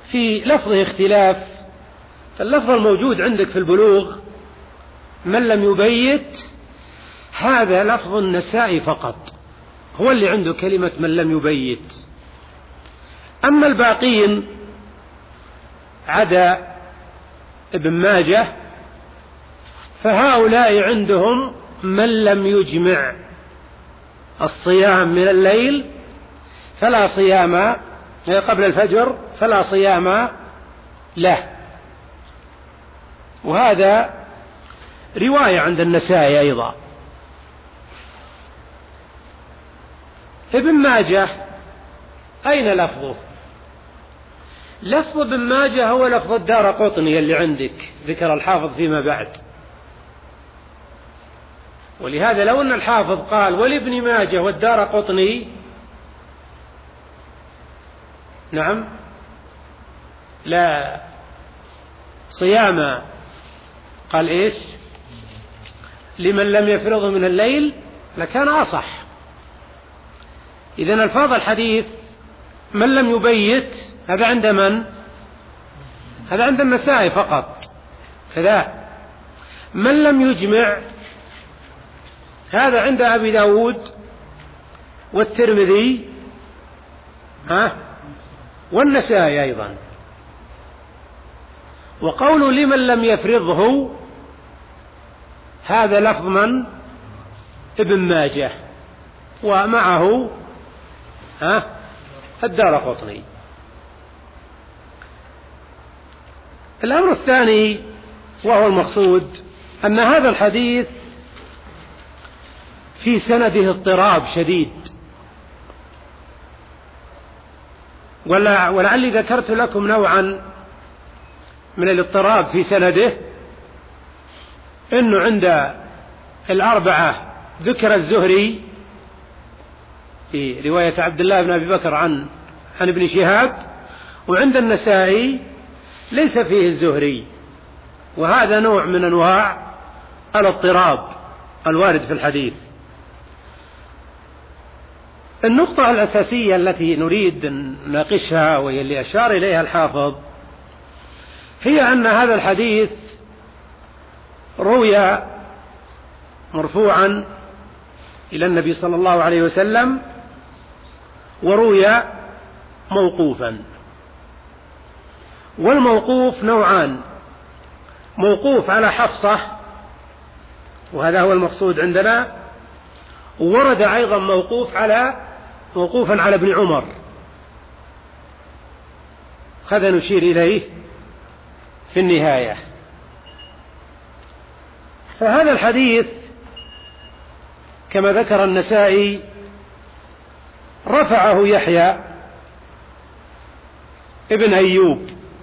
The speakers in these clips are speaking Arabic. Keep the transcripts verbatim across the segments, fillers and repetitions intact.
في لفظه اختلاف. اللفظ الموجود عندك في البلوغ من لم يبيت هذا لفظ النسائي فقط، هو اللي عنده كلمة من لم يبيت. أما الباقين عدا ابن ماجه فهؤلاء عندهم من لم يجمع الصيام من الليل فلا صيام قبل الفجر فلا صيام له. وهذا رواية عند النسائي أيضا. ابن ماجه أين لفظه؟ لفظ ابن ماجه هو لفظ الدارقطني اللي عندك ذكر الحافظ فيما بعد. ولهذا لو أن الحافظ قال ولابن ماجه والدارقطني نعم لا صيام قال إيش لمن لم يفرضه من الليل لكان أصح. إذن الفاظ الحديث من لم يبيت هذا عند من؟ هذا عند النسائي فقط كذا. من لم يجمع هذا عند أبي داود والترمذي ها والنسائي أيضا. وقول لمن لم يفرضه هذا لفظ من؟ ابن ماجه ومعه ها الدارقطني. الأمر الثاني وهو المقصود أن هذا الحديث في سنده اضطراب شديد، ولعلي ذكرت لكم نوعا من الاضطراب في سنده إنه عند الأربعة ذكر الزهري في رواية عبد الله بن أبي بكر عن عن ابن شهاب، وعند النسائي ليس فيه الزهري، وهذا نوع من أنواع الاضطراب الوارد في الحديث. النقطة الأساسية التي نريد أن نناقشها وهي اللي أشار إليها الحافظ هي أن هذا الحديث روي مرفوعا إلى النبي صلى الله عليه وسلم وروي موقوفا. والموقوف نوعان: موقوف على حفصة وهذا هو المقصود عندنا، وورد أيضا موقوف على موقوفا على ابن عمر، هذا نشير إليه في النهاية. فهذا الحديث كما ذكر النسائي رفعه يحيى ابن أيوب.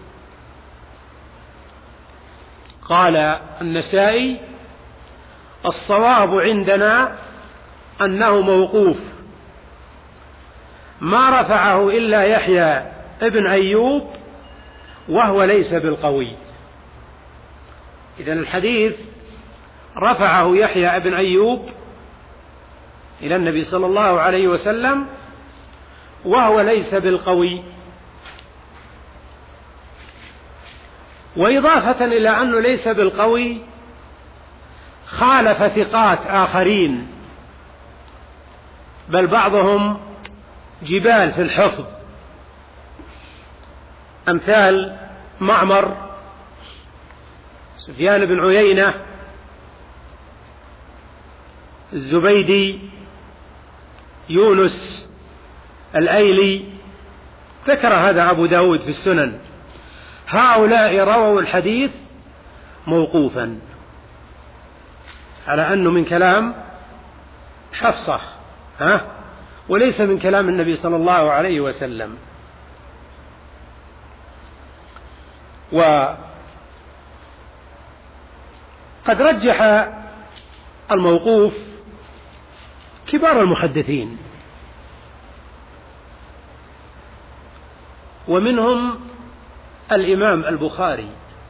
قال النسائي: الصواب عندنا أنه موقوف، ما رفعه إلا يحيى ابن أيوب وهو ليس بالقوي. إذن الحديث رفعه يحيى ابن أيوب إلى النبي صلى الله عليه وسلم وهو ليس بالقوي. وإضافة إلى أنه ليس بالقوي خالف ثقات آخرين، بل بعضهم جبال في الحفظ، أمثال معمر، سفيان بن عيينة، الزبيدي، يونس الأيلي، ذكر هذا أبو داود في السنن. هؤلاء رووا الحديث موقوفا على أنه من كلام حفصة ها وليس من كلام النبي صلى الله عليه وسلم. وقد رجح الموقوف كبار المحدثين، ومنهم الإمام البخاري،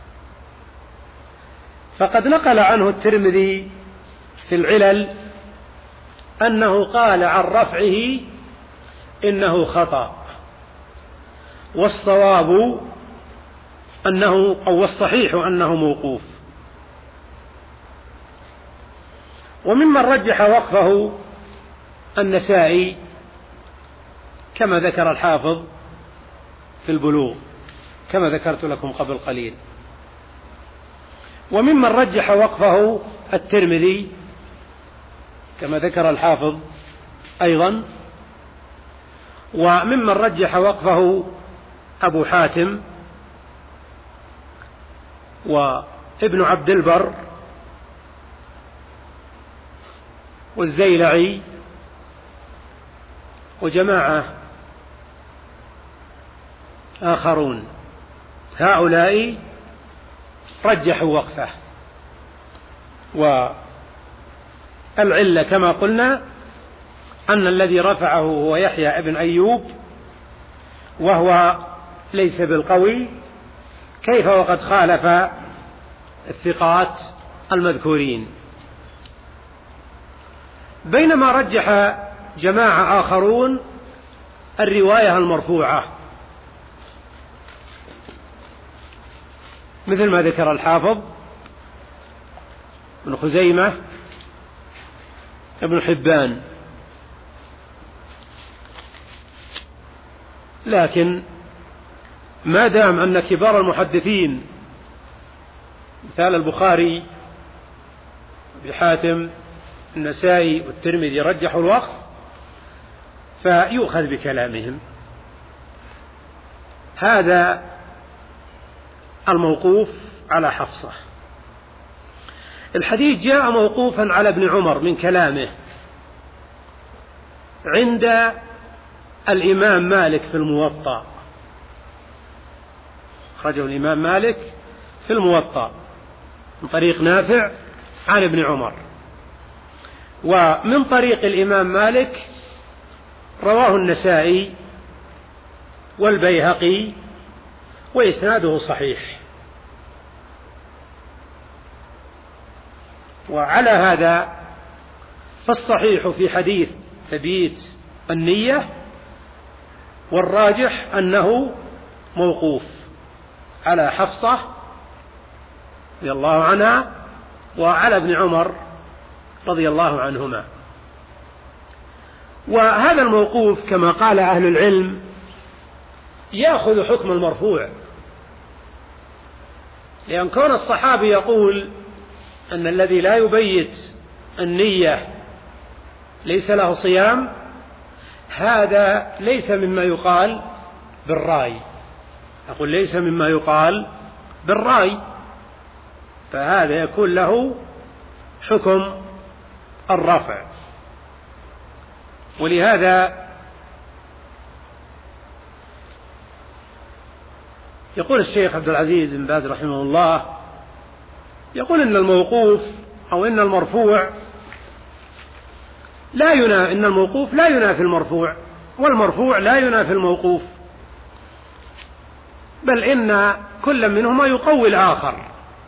فقد نقل عنه الترمذي في العلل أنه قال عن رفعه إنه خطأ، والصواب أنه أو الصحيح أنه موقوف. وممن رجح وقفه النسائي كما ذكر الحافظ في البلوغ كما ذكرت لكم قبل قليل. وممن رجح وقفه الترمذي كما ذكر الحافظ أيضا. وممن رجح وقفه أبو حاتم وابن عبد البر والزيلعي وجماعة آخرون، هؤلاء رجحوا وقفه. والعلة كما قلنا أن الذي رفعه هو يحيى ابن أيوب، وهو ليس بالقوي، كيف وقد خالف الثقات المذكورين. بينما رجح جماعة آخرون الرواية المرفوعة مثل ما ذكر الحافظ ابن خزيمة ابن حبان. لكن ما دام أن كبار المحدثين مثال البخاري بحاتم النسائي والترمذي رجحوا الوقف فيؤخذ بكلامهم. هذا الموقوف على حفصة. الحديث جاء موقوفا على ابن عمر من كلامه عند الإمام مالك في الموطأ، أخرجه الإمام مالك في الموطأ من طريق نافع عن ابن عمر. ومن طريق الإمام مالك رواه النسائي والبيهقي وإسناده صحيح. وعلى هذا فالصحيح في حديث تبييت النية والراجح أنه موقوف على حفصة رضي الله عنها وعلى ابن عمر رضي الله عنهما. وهذا الموقوف كما قال أهل العلم يأخذ حكم المرفوع، لأن كون الصحابي يقول أن الذي لا يبيت النية ليس له صيام، هذا ليس مما يقال بالرأي، أقول ليس مما يقال بالرأي، فهذا يكون له حكم الرفع. ولهذا يقول الشيخ عبد العزيز بن باز رحمه الله، يقول إن الموقوف أو إن المرفوع لا ينافي، إن الموقوف لا ينافي المرفوع، والمرفوع لا ينافي الموقوف، بل إن كل منهما يقوي الآخر،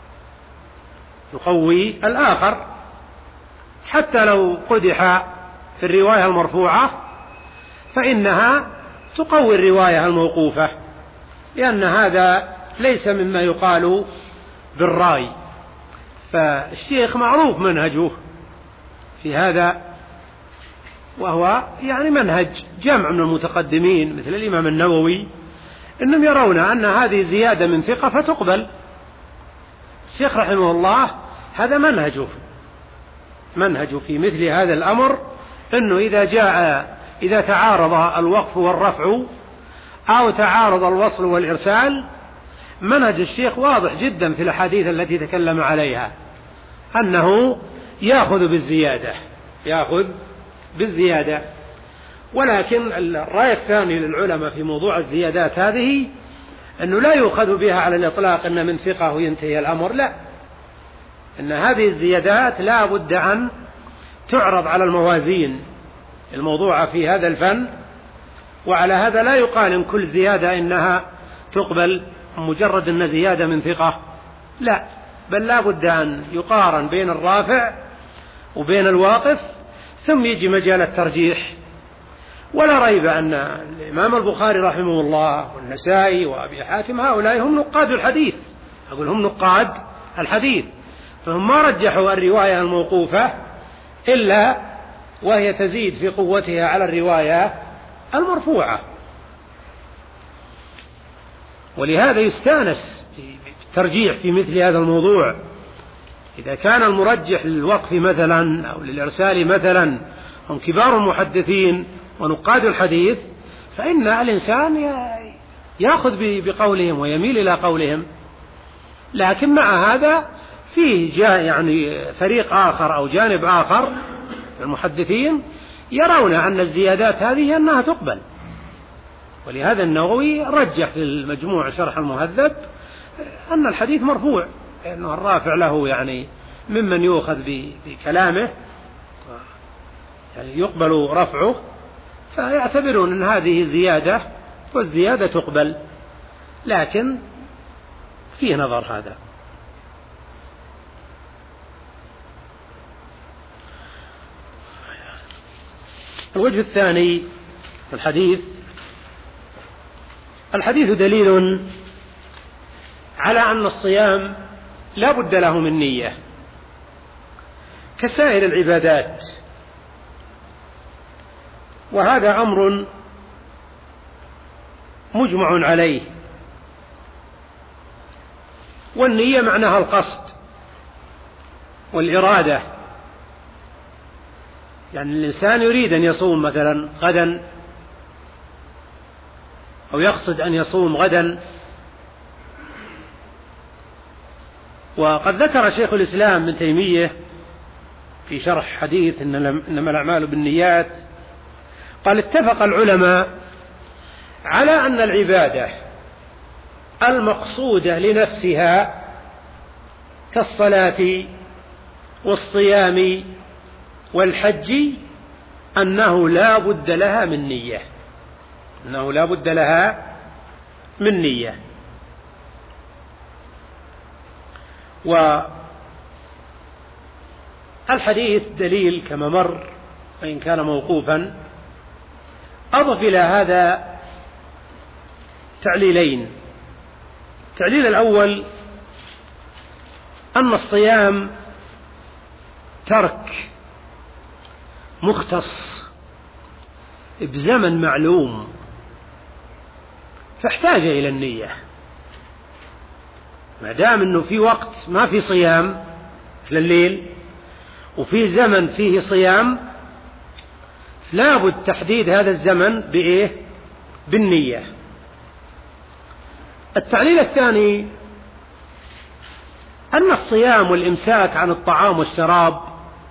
يقوي الآخر، حتى لو قدح في الرواية المرفوعة فإنها تقوي الرواية الموقوفة، لأن هذا ليس مما يقال بالرأي. فالشيخ معروف منهجه في هذا، وهو يعني منهج جمع من المتقدمين مثل الإمام النووي، إنهم يرون أن هذه زيادة من ثقة فتقبل. الشيخ رحمه الله هذا منهجه منهجه في مثل هذا الأمر، أنه إذا جاء إذا تعارض الوقف والرفع أو تعارض الوصل والإرسال، منهج الشيخ واضح جدا في الأحاديث التي تكلم عليها أنه يأخذ بالزيادة يأخذ بالزيادة. ولكن الرأي الثاني للعلماء في موضوع الزيادات هذه أنه لا يؤخذ بها على الإطلاق أن من ثقة وينتهي الأمر، لا، أن هذه الزيادات لا بد أن تعرض على الموازين الموضوعة في هذا الفن، وعلى هذا لا يقال إن كل زيادة إنها تقبل مجرد أن زيادة من ثقة، لا، بل لا بد أن يقارن بين الرافع وبين الواقف، ثم يجي مجال الترجيح. ولا ريب أن الإمام البخاري رحمه الله والنسائي وأبي حاتم هؤلاء هم نقاد الحديث، أقول هم نقاد الحديث، فهم ما رجحوا الرواية الموقوفة إلا وهي تزيد في قوتها على الرواية المرفوعة. ولهذا يستانس بالترجيح في مثل هذا الموضوع. إذا كان المرجح للوقف مثلا أو للإرسال مثلا هم كبار المحدثين ونقاد الحديث، فإن الإنسان يأخذ بقولهم ويميل إلى قولهم. لكن مع هذا فيه جاء يعني فريق آخر أو جانب آخر المحدثين يرون أن الزيادات هذه أنها تقبل. ولهذا النووي رجح في المجموع شرح المهذب أن الحديث مرفوع، لأنه الرافع له يعني ممن يؤخذ بكلامه يعني يقبل رفعه، فيعتبرون أن هذه زيادة والزيادة تقبل. لكن فيه نظر هذا. الوجه الثاني في الحديث، الحديث دليل على أن الصيام لا بد له من نية كسائر العبادات، وهذا أمر مجمع عليه. والنية معناها القصد والإرادة، يعني الإنسان يريد أن يصوم مثلا غدا أو يقصد أن يصوم غدا. وقد ذكر شيخ الإسلام ابن تيمية في شرح حديث إنما الأعمال بالنيات، قال اتفق العلماء على أن العبادة المقصودة لنفسها كالصلاة والصيام والحج أنه لا بد لها من نية، أنه لا بد لها من نية. والحديث دليل كما مر وإن كان موقوفا. أضف إلى هذا تعليلين. التعليل الأول أن الصيام ترك مختص بزمن معلوم، فاحتاج إلى النية. ما دام أنه في وقت ما في صيام مثل الليل وفي زمن فيه صيام، لا بد تحديد هذا الزمن بإيه؟ بالنية. التعليل الثاني أن الصيام والإمساك عن الطعام والشراب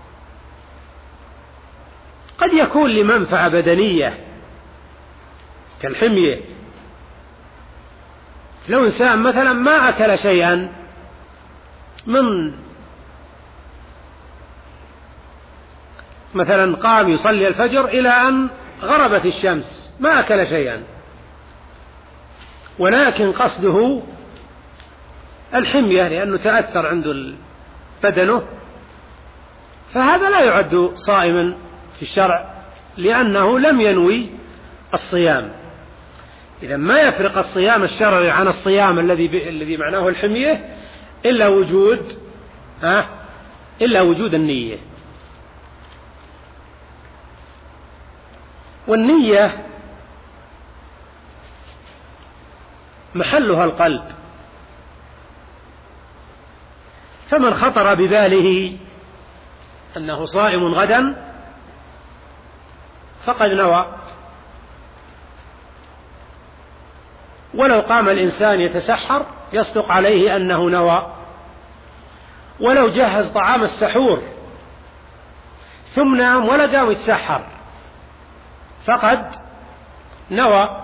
قد يكون لمنفعة بدنية كالحمية. لو إنسان مثلا ما أكل شيئا من مثلا قام يصلي الفجر إلى أن غربت الشمس، ما أكل شيئا، ولكن قصده الحمية لأنه تأثر عنده بدنه، فهذا لا يعد صائما في الشرع لأنه لم ينوي الصيام. إذا ما يفرق الصيام الشرعي عن الصيام الذي الذي معناه الحمية إلا وجود ها إلا وجود النية. والنية محلها القلب، فمن خطر بباله أنه صائم غدا فقد نوى. ولو قام الإنسان يتسحر يصدق عليه أنه نوى، ولو جهز طعام السحور ثم نام ولا قام يتسحر فقد نوى.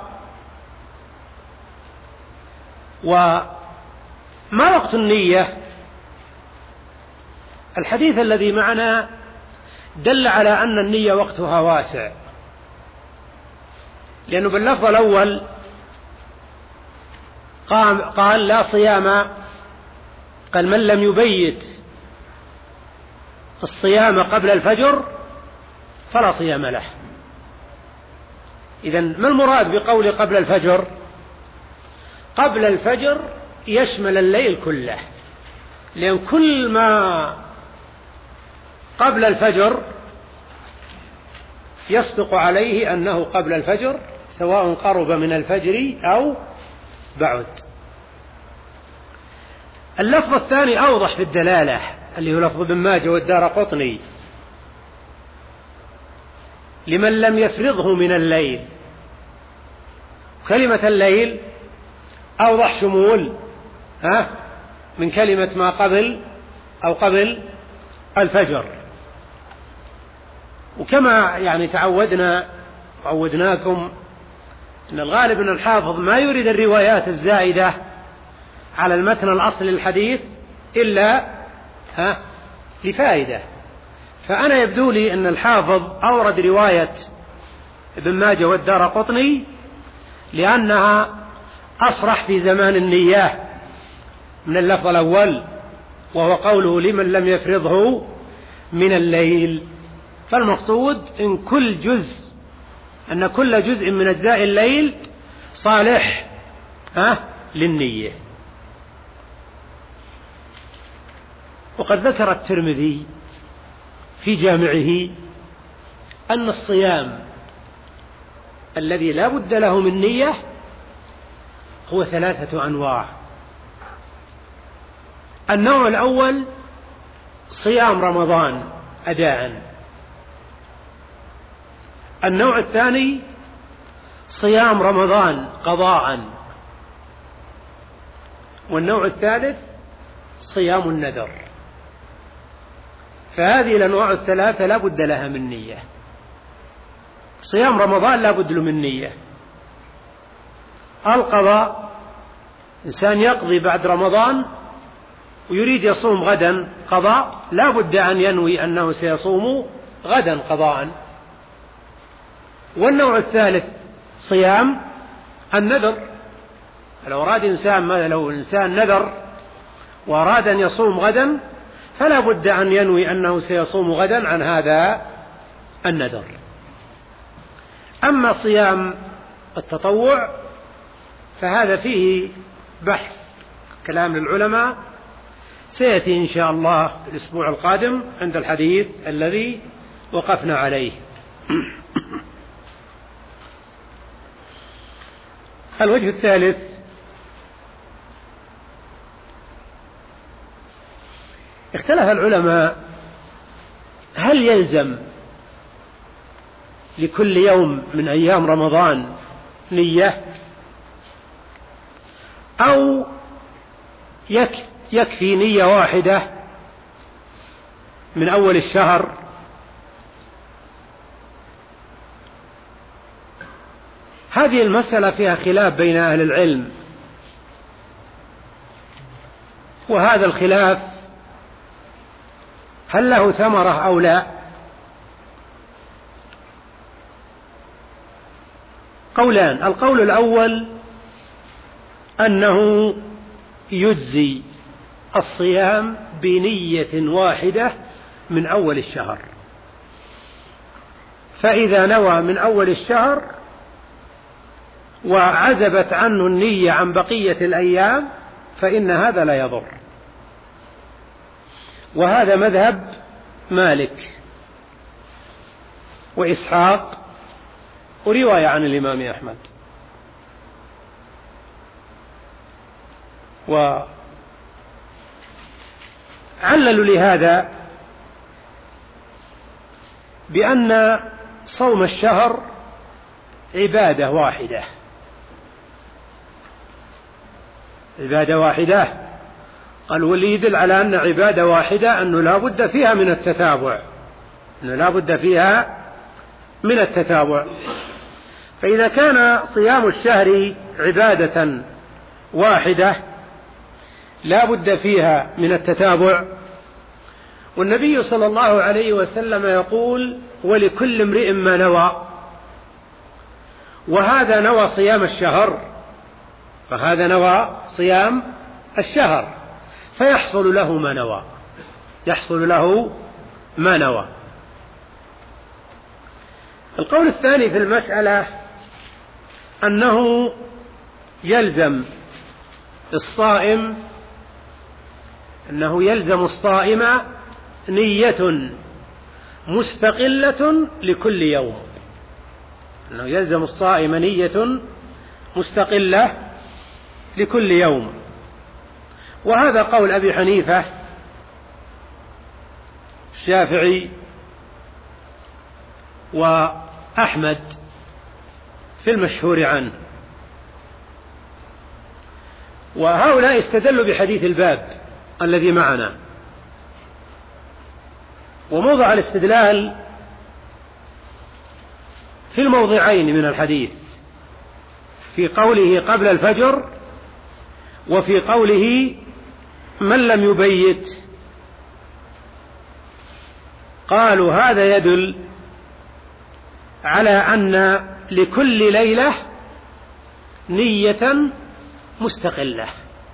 وما وقت النية؟ الحديث الذي معنا دل على أن النية وقتها واسع، لأنه باللفظ الأول قال, قال لا صيام، قال من لم يبيت الصيام قبل الفجر فلا صيام له. إذن ما المراد بقول قبل الفجر؟ قبل الفجر يشمل الليل كله، لأن كل ما قبل الفجر يصدق عليه أنه قبل الفجر، سواء قرب من الفجر أو بعد. اللفظ الثاني أوضح في الدلالة، اللي هو لفظ ابن ماجه والدارقطني: لمن لم يفرضه من الليل. كلمة الليل أوضح شمول ها من كلمة ما قبل أو قبل الفجر. وكما يعني تعودنا وعودناكم أن الغالب أن الحافظ ما يريد الروايات الزائدة على المتن الأصلي للحديث إلا ها لفائدة. فأنا يبدو لي أن الحافظ أورد رواية ابن ماجه والدارقطني لأنها أصرح في زمان النية من اللفظ الأول، وهو قوله لمن لم يفرضه من الليل. فالمقصود إن كل جزء أن كل جزء من أجزاء الليل صالح ها للنية. وقد ذكر الترمذي في جامعه أن الصيام الذي لا بد له من نية هو ثلاثة أنواع. النوع الأول صيام رمضان أداء. النوع الثاني صيام رمضان قضاء. والنوع الثالث صيام النذر. فهذه الأنواع الثلاثة لا بد لها من نية. صيام رمضان لا بد له من نية. القضاء إنسان يقضي بعد رمضان ويريد يصوم غدا قضاء، لا بد أن ينوي أنه سيصوم غدا قضاء. والنوع الثالث صيام النذر. لو أراد إنسان لو إنسان نذر وأراد أن يصوم غدا فلا بد أن ينوي أنه سيصوم غدا عن هذا النذر. أما صيام التطوع فهذا فيه بحث كلام للعلماء سيأتي إن شاء الله في الأسبوع القادم عند الحديث الذي وقفنا عليه. الوجه الثالث اختلف العلماء هل يلزم لكل يوم من أيام رمضان نية أو يكفي نية واحدة من أول الشهر. هذه المسألة فيها خلاف بين أهل العلم، وهذا الخلاف هل له ثمرة أو لا؟ قولان: القول الأول أنه يجزي الصيام بنية واحدة من أول الشهر، فإذا نوى من أول الشهر وعزبت عنه النية عن بقية الأيام فإن هذا لا يضر. وهذا مذهب مالك وإسحاق ورواية عن الإمام أحمد. وعللوا لهذا بأن صوم الشهر عبادة واحدة عبادة واحدة قال واللي يدل على أن عبادة واحدة أنه لا بد فيها من التتابع أنه لا بد فيها من التتابع. فإذا كان صيام الشهر عبادة واحدة لا بد فيها من التتابع، والنبي صلى الله عليه وسلم يقول ولكل امرئ ما نوى، وهذا نوى صيام الشهر، فهذا نوى صيام الشهر فيحصل له ما نوى يحصل له ما نوى. القول الثاني في المسألة أنه يلزم الصائم أنه يلزم الصائم نية مستقلة لكل يوم، أنه يلزم الصائم نية مستقلة لكل يوم. وهذا قول أبي حنيفة الشافعي وأحمد في المشهور عنه. وهؤلاء استدلوا بحديث الباب الذي معنا. وموضع الاستدلال في الموضعين من الحديث، في قوله قبل الفجر وفي قوله من لم يبيت. قالوا هذا يدل على أن لكل ليلة نية مستقلة.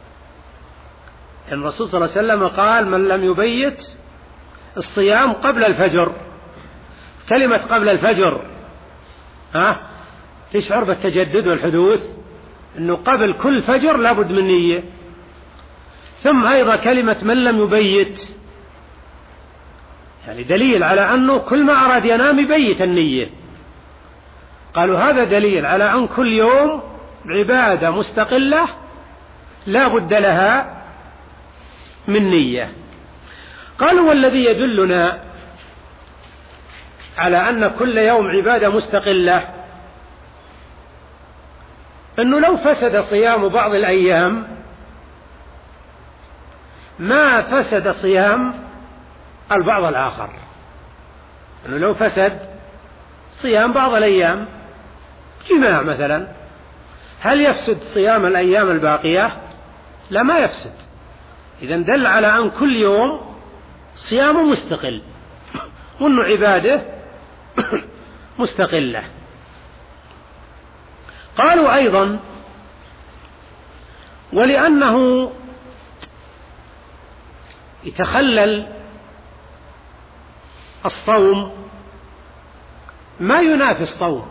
يعني الرسول صلى الله عليه وسلم قال من لم يبيت الصيام قبل الفجر. كلمة قبل الفجر ها تشعر بالتجدد والحدوث، أنه قبل كل فجر لابد من نية. ثم أيضا كلمة من لم يبيت يعني دليل على أنه كل ما أراد ينام يبيت النية. قالوا هذا دليل على أن كل يوم عبادة مستقلة لا بد لها من نية. قالوا والذي يدلنا على أن كل يوم عبادة مستقلة أنه لو فسد صيام بعض الأيام ما فسد صيام البعض الآخر. أنه لو فسد صيام بعض الأيام جماع مثلا، هل يفسد صيام الأيام الباقية؟ لا، ما يفسد. إذن دل على أن كل يوم صيامه مستقل وأنه عبادة مستقلة. قالوا أيضا ولأنه يتخلل الصوم ما ينافي الصوم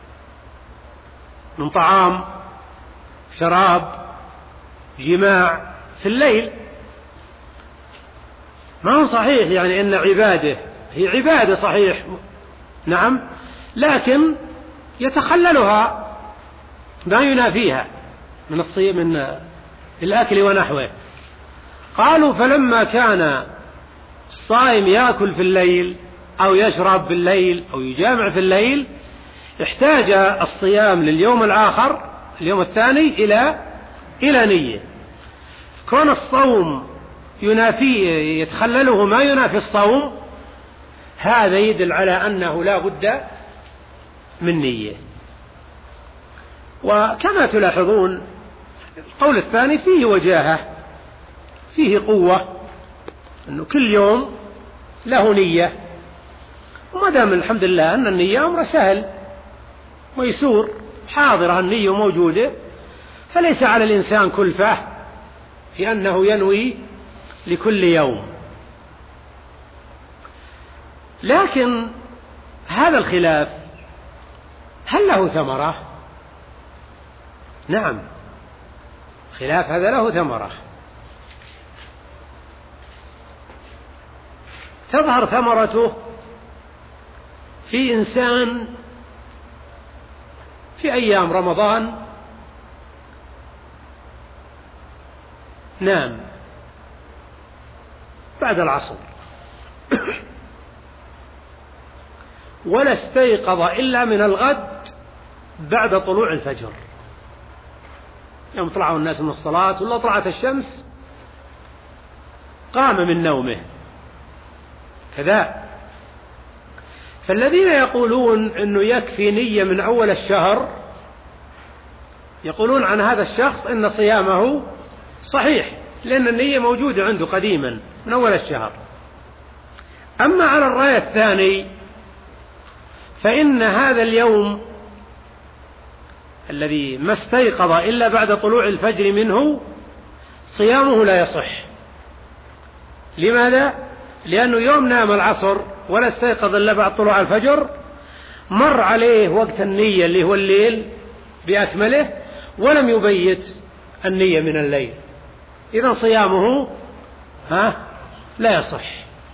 من طعام شراب جماع في الليل. ما هو صحيح يعني إن عبادة هي عبادة صحيح نعم، لكن يتخللها ما ينافيها من الصيام من الأكل ونحوه. قالوا فلما كان الصائم يأكل في الليل أو يشرب في الليل أو يجامع في الليل احتاج الصيام لليوم الآخر اليوم الثاني إلى إلى نية. كون الصوم ينافي يتخلله ما ينافي الصوم هذا يدل على أنه لا بد من نية. وكما تلاحظون القول الثاني فيه وجاهة فيه قوة، أنه كل يوم له نية. وما دام الحمد لله أن النية أمر سهل ميسور حاضرة النية موجودة، فليس على الإنسان كلفة في أنه ينوي لكل يوم. لكن هذا الخلاف هل له ثمرة؟ نعم، خلاف هذا له ثمرة. تظهر ثمرته في إنسان في أيام رمضان نام بعد العصر ولا استيقظ إلا من الغد بعد طلوع الفجر، يوم طلعوا الناس من الصلاة ولا طلعت الشمس قام من نومه كذا. فالذين يقولون أنه يكفي نية من أول الشهر يقولون عن هذا الشخص أن صيامه صحيح، لأن النية موجودة عنده قديما من أول الشهر. أما على الرأي الثاني فإن هذا اليوم الذي ما استيقظ إلا بعد طلوع الفجر منه صيامه لا يصح. لماذا؟ لأنه يوم نام العصر ولا استيقظ إلا بعد طلوع الفجر، مر عليه وقت النية اللي هو الليل بأكمله ولم يبيت النية من الليل، إذن صيامه ها لا يصح.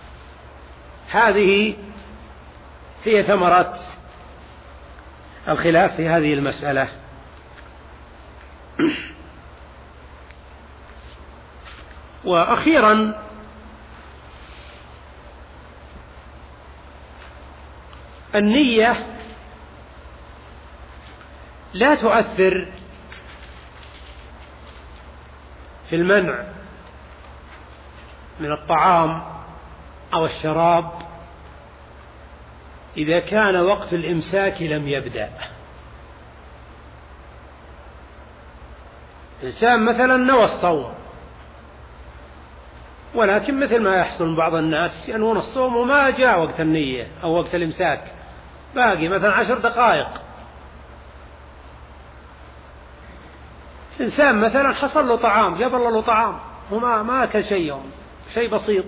هذه هي ثمرة الخلاف في هذه المسألة. وأخيرا النية لا تؤثر في المنع من الطعام أو الشراب إذا كان وقت الإمساك لم يبدأ. إنسان مثلا نوى الصوم، ولكن مثل ما يحصل من بعض الناس ينوون الصوم وما جاء وقت النية أو وقت الإمساك، باقي مثلا عشر دقائق. إنسان مثلا حصل له طعام، جاب الله له طعام وما ما أكل شيء يوم، شيء بسيط،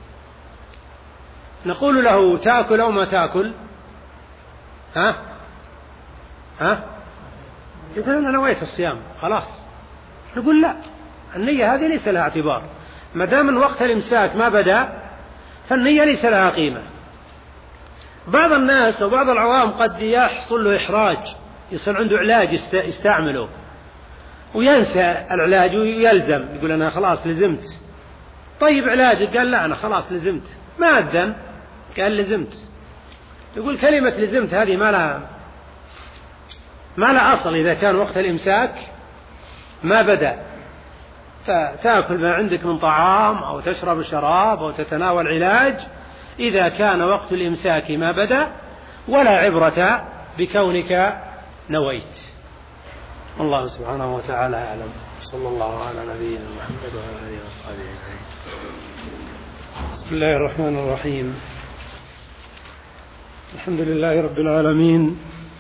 نقول له تأكل أو ما تأكل؟ ها ها يقول أنا نويت الصيام خلاص. نقول لا، النية هذه ليس لها اعتبار، ما دام من وقت الإمساك ما بدأ فالنية ليس لها قيمة. بعض الناس وبعض العوام قد يحصل له إحراج، يصير عنده علاج يستعمله وينسى العلاج ويلزم، يقول أنا خلاص لزمت. طيب علاجك؟ قال لا أنا خلاص لزمت. ما أذن قال لزمت. يقول كلمة لزمت هذه ما لها ما لها أصل إذا كان وقت الإمساك ما بدأ. فتأكل ما عندك من طعام أو تشرب شراب أو تتناول علاج إذا كان وقت الإمساك ما بدأ، ولا عبرة بكونك نويت. الله سبحانه وتعالى أعلم. صلى الله على نبينا محمد وعلى آله وصحبه أجمعين. بسم الله الرحمن الرحيم. الحمد لله رب العالمين،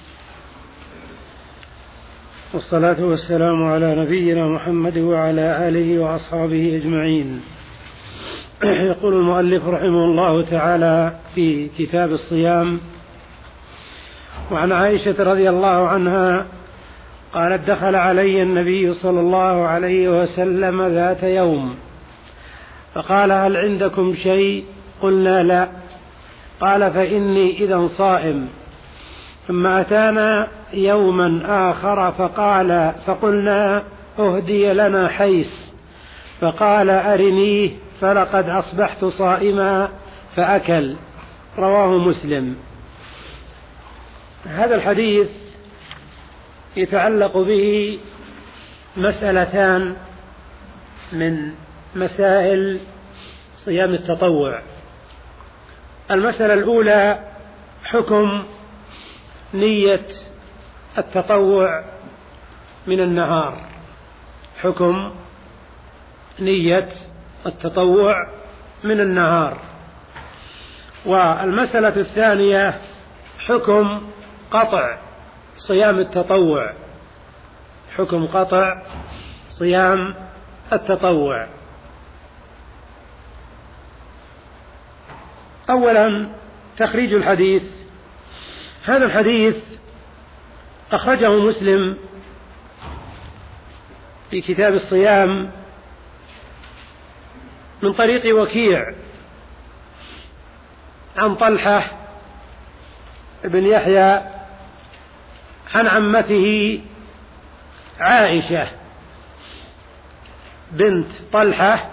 والصلاة والسلام على نبينا محمد وعلى آله وأصحابه أجمعين. يقول المؤلف رحمه الله تعالى في كتاب الصيام: وعن عائشة رضي الله عنها قالت: دخل علي النبي صلى الله عليه وسلم ذات يوم فقال: هل عندكم شيء؟ قلنا: لا. قال: فإني إذا صائم. ثم أتانا يوما آخر فقال فقلنا: أهدي لنا حيس. فقال: أرنيه، فلقد أصبحت صائما، فأكل. رواه مسلم. هذا الحديث يتعلق به مسألتان من مسائل صيام التطوع. المسألة الأولى حكم نية التطوع من النهار، حكم نية التطوع من النهار. والمسألة الثانية حكم قطع صيام التطوع، حكم قطع صيام التطوع. أولا تخريج الحديث. هذا الحديث أخرجه مسلم في كتاب الصيام من طريق وكيع عن طلحة بن يحيى عن عمته عائشة بنت طلحة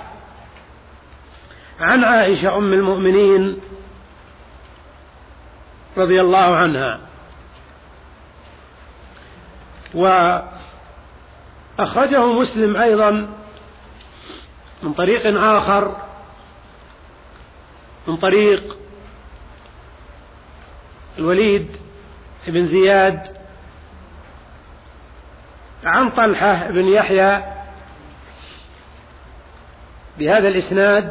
عن عائشة أم المؤمنين رضي الله عنها. وأخرجه مسلم أيضا من طريق آخر من طريق الوليد بن زياد عن طلحة بن يحيى بهذا الإسناد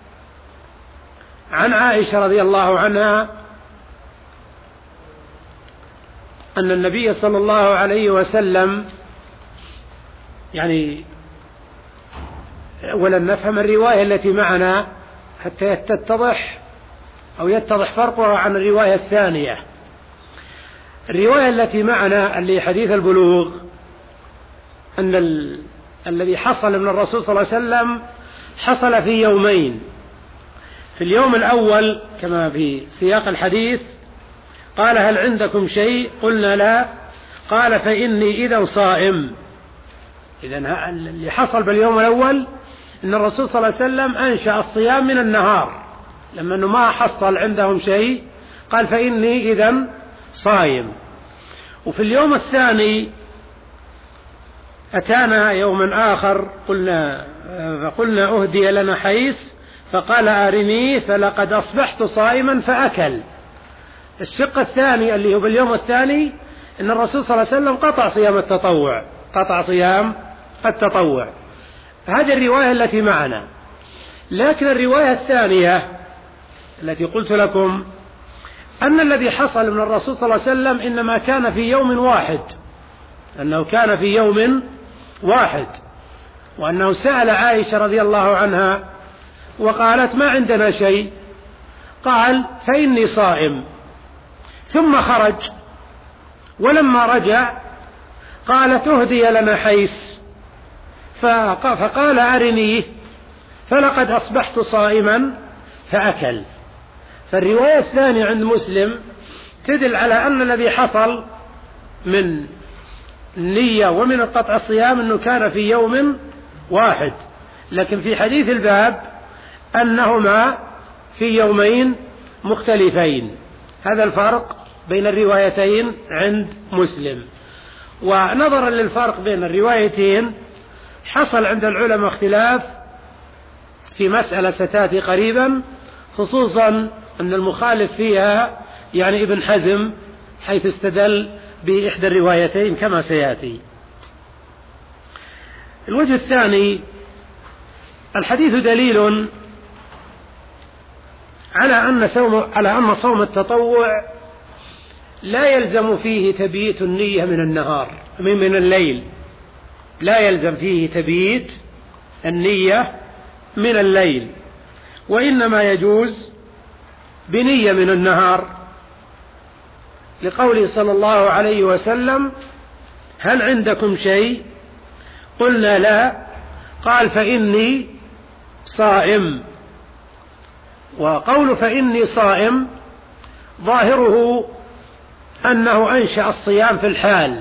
عن عائشة رضي الله عنها أن النبي صلى الله عليه وسلم، يعني أولا نفهم الرواية التي معنا حتى يتضح أو يتضح فرقها عن الرواية الثانية. الرواية التي معنا اللي حديث البلوغ أن ال... الذي حصل من الرسول صلى الله عليه وسلم حصل في يومين. في اليوم الأول كما في سياق الحديث قال هل عندكم شيء؟ قلنا لا. قال فإني إذا صائم. إذن اللي حصل باليوم الأول أن الرسول صلى الله عليه وسلم أنشأ الصيام من النهار، لما أنه ما حصل عندهم شيء قال فإني إذا صائم. وفي اليوم الثاني أتانا يوما آخر قلنا فقلنا أهدي لنا حيث فقال أرني فلقد أصبحت صائما فأكل. الشق الثاني اللي هو باليوم الثاني أن الرسول صلى الله عليه وسلم قطع صيام التطوع، قطع صيام التطوع. هذه الرواية التي معنا. لكن الرواية الثانية التي قلت لكم أن الذي حصل من الرسول صلى الله عليه وسلم إنما كان في يوم واحد، أنه كان في يوم واحد، وأنه سأل عائشة رضي الله عنها وقالت ما عندنا شيء، قال فإني صائم، ثم خرج، ولما رجع قالت أهدي لنا حيث فقال أرنيه فلقد أصبحت صائما فأكل. فالرواية الثانية عند مسلم تدل على أن الذي حصل من النية ومن القطع الصيام أنه كان في يوم واحد، لكن في حديث الباب أنهما في يومين مختلفين. هذا الفرق بين الروايتين عند مسلم. ونظرا للفرق بين الروايتين حصل عند العلماء اختلاف في مسألة ستأتي قريبا، خصوصا أن المخالف فيها يعني ابن حزم، حيث استدل بإحدى الروايتين كما سيأتي. الوجه الثاني، الحديث دليل على أن صوم على أن صوم التطوع لا يلزم فيه تبييت النية من النهار من من الليل، لا يلزم فيه تبييت النية من الليل، وإنما يجوز بنية من النهار، لقوله صلى الله عليه وسلم هل عندكم شيء؟ قلنا لا. قال فإني صائم. وقول فإني صائم ظاهره أنه أنشأ الصيام في الحال.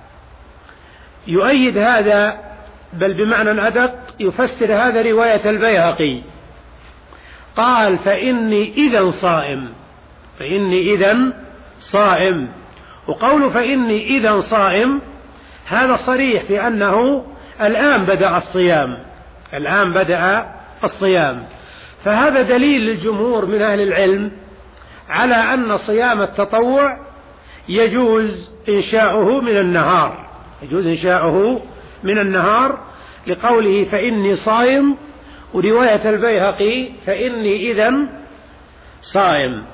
يؤيد هذا بل بمعنى أدق يفسر هذا رواية البيهقي، قال فإني إذا صائم، فإني إذا صائم. وقول فإني إذا صائم هذا صريح في أنه الآن بدأ الصيام، الآن بدأ الصيام. فهذا دليل للجمهور من أهل العلم على أن صيام التطوع يجوز إنشاؤه من النهار، يجوز إنشاؤه من النهار، لقوله فإني صائم، ورواية البيهقي فإني إذن صائم.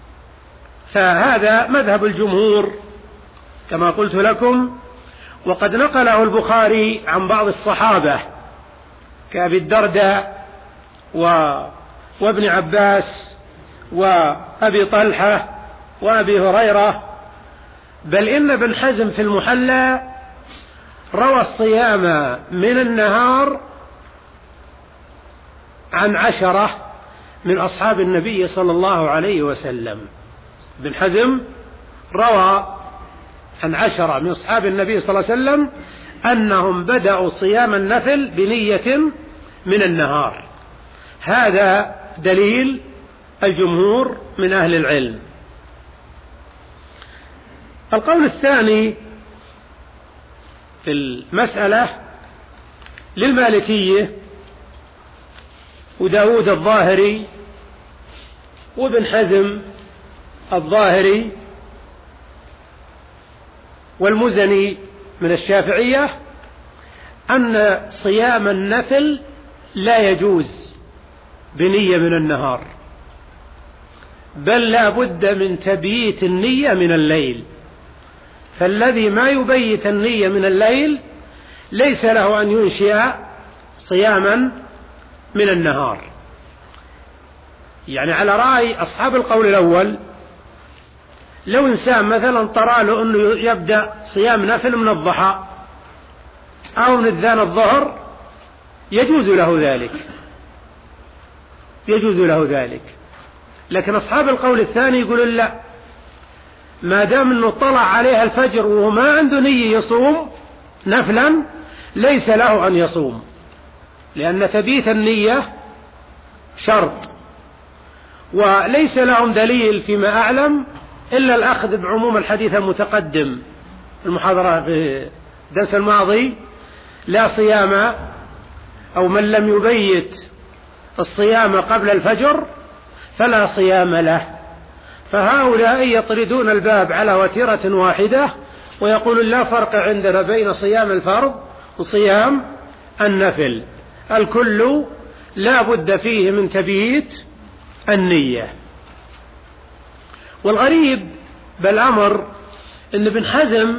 فهذا مذهب الجمهور كما قلت لكم. وقد نقله البخاري عن بعض الصحابة كأبي الدرداء وابن عباس وأبي طلحة وأبي هريرة، بل إن ابن حزم في المحلى روى الصيام من النهار عن عشرة من أصحاب النبي صلى الله عليه وسلم. ابن حزم روى عن عشرة من أصحاب النبي صلى الله عليه وسلم أنهم بدأوا صيام النفل بنية من النهار. هذا دليل الجمهور من أهل العلم. القول الثاني في المسألة للمالكية وداود الظاهري وابن حزم الظاهري والمزني من الشافعية أن صيام النفل لا يجوز بنية من النهار، بل لا بد من تبييت النية من الليل. فالذي ما يبيت النية من الليل ليس له أن ينشئ صياما من النهار. يعني على رأي أصحاب القول الأول، لو إنسان مثلا طرى له أنه يبدأ صيام نفل من الضحى أو من أذان الظهر يجوز له ذلك، يجوز له ذلك. لكن أصحاب القول الثاني يقولون لا، ما دام أنه طلع عليها الفجر وهو ما عنده نية يصوم نفلا ليس له أن يصوم، لأن تبيت النية شرط. وليس لهم دليل فيما أعلم إلا الأخذ بعموم الحديث المتقدم المحاضرة في الدرس الماضي: لا صيام، أو من لم يبيت الصيام قبل الفجر فلا صيام له. فهؤلاء يطردون الباب على وتيرة واحدة ويقولون لا فرق عندنا بين صيام الفرض وصيام النفل، الكل لا بد فيه من تبييت النية. والغريب بالأمر أن ابن حزم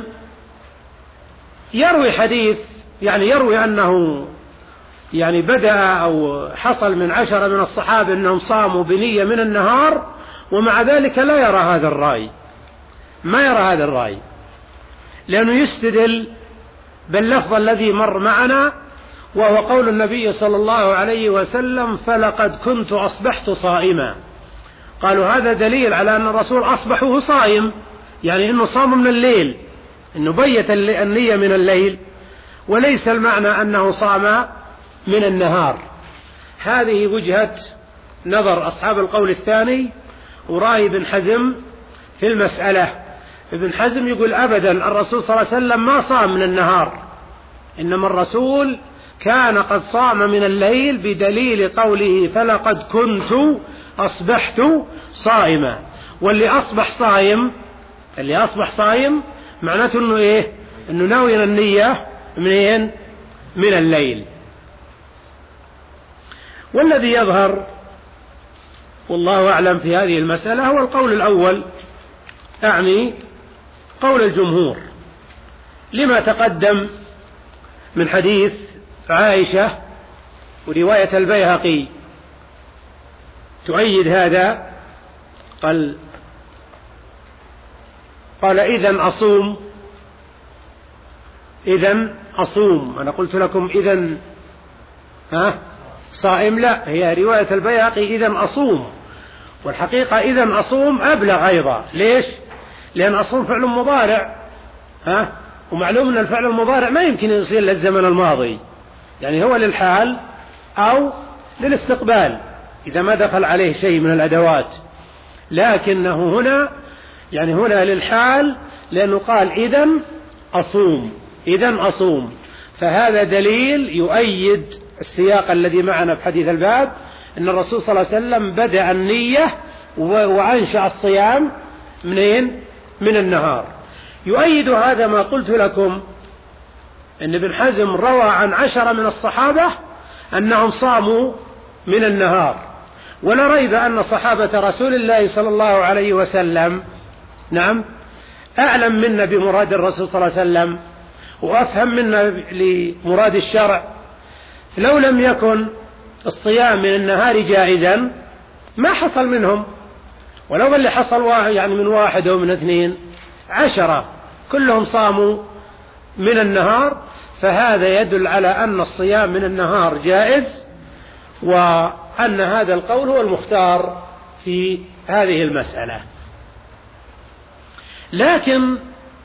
يروي حديث، يعني يروي أنه يعني بدأ أو حصل من عشرة من الصحابة أنهم صاموا بنية من النهار، ومع ذلك لا يرى هذا الرأي، ما يرى هذا الرأي، لأنه يستدل باللفظ الذي مر معنا وهو قول النبي صلى الله عليه وسلم: فلقد كنت أصبحت صائما. قالوا هذا دليل على أن الرسول أصبح وهو صائم، يعني أنه صام من الليل، أنه بيت النية من الليل، وليس المعنى أنه صام من النهار. هذه وجهة نظر أصحاب القول الثاني ورأي ابن حزم في المسألة. ابن حزم يقول أبدا الرسول صلى الله عليه وسلم ما صام من النهار، إنما الرسول كان قد صام من الليل بدليل قوله: فلقد كنت أصبحت صائما. واللي أصبح صائم، اللي أصبح صائم معناته أنه إيه؟ أنه ناوي النية منين؟ من الليل. والذي يظهر والله أعلم في هذه المسألة هو القول الأول، أعني قول الجمهور، لما تقدم من حديث عائشة ورواية البيهقي تؤيد هذا. قال قال إذن أصوم، إذن أصوم. أنا قلت لكم إذن ها صائم، لا، هي رواية البيهقي إذن أصوم، والحقيقة إذن أصوم أبلغ أيضا. ليش؟ لأن أصوم فعل مضارع، ها، ومعلوم أن الفعل المضارع ما يمكن يصير للزمن الماضي، يعني هو للحال أو للاستقبال إذا ما دخل عليه شيء من الأدوات، لكنه هنا يعني هنا للحال، لأنه قال إذن أصوم، إذن أصوم. فهذا دليل يؤيد السياق الذي معنا في حديث الباب، أن الرسول صلى الله عليه وسلم بدأ النية وأنشأ الصيام منين؟ من النهار. يؤيد هذا ما قلت لكم أن ابن حزم روى عن عشرة من الصحابة أنهم صاموا من النهار، ولا ريب أن صحابة رسول الله صلى الله عليه وسلم نعم أعلم منا بمراد الرسول صلى الله عليه وسلم وأفهم منا لمراد الشرع. لو لم يكن الصيام من النهار جائزا ما حصل منهم، ولو اللي حصل واحد يعني من واحد أو من اثنين عشرة كلهم صاموا من النهار، فهذا يدل على أن الصيام من النهار جائز، وأن هذا القول هو المختار في هذه المسألة. لكن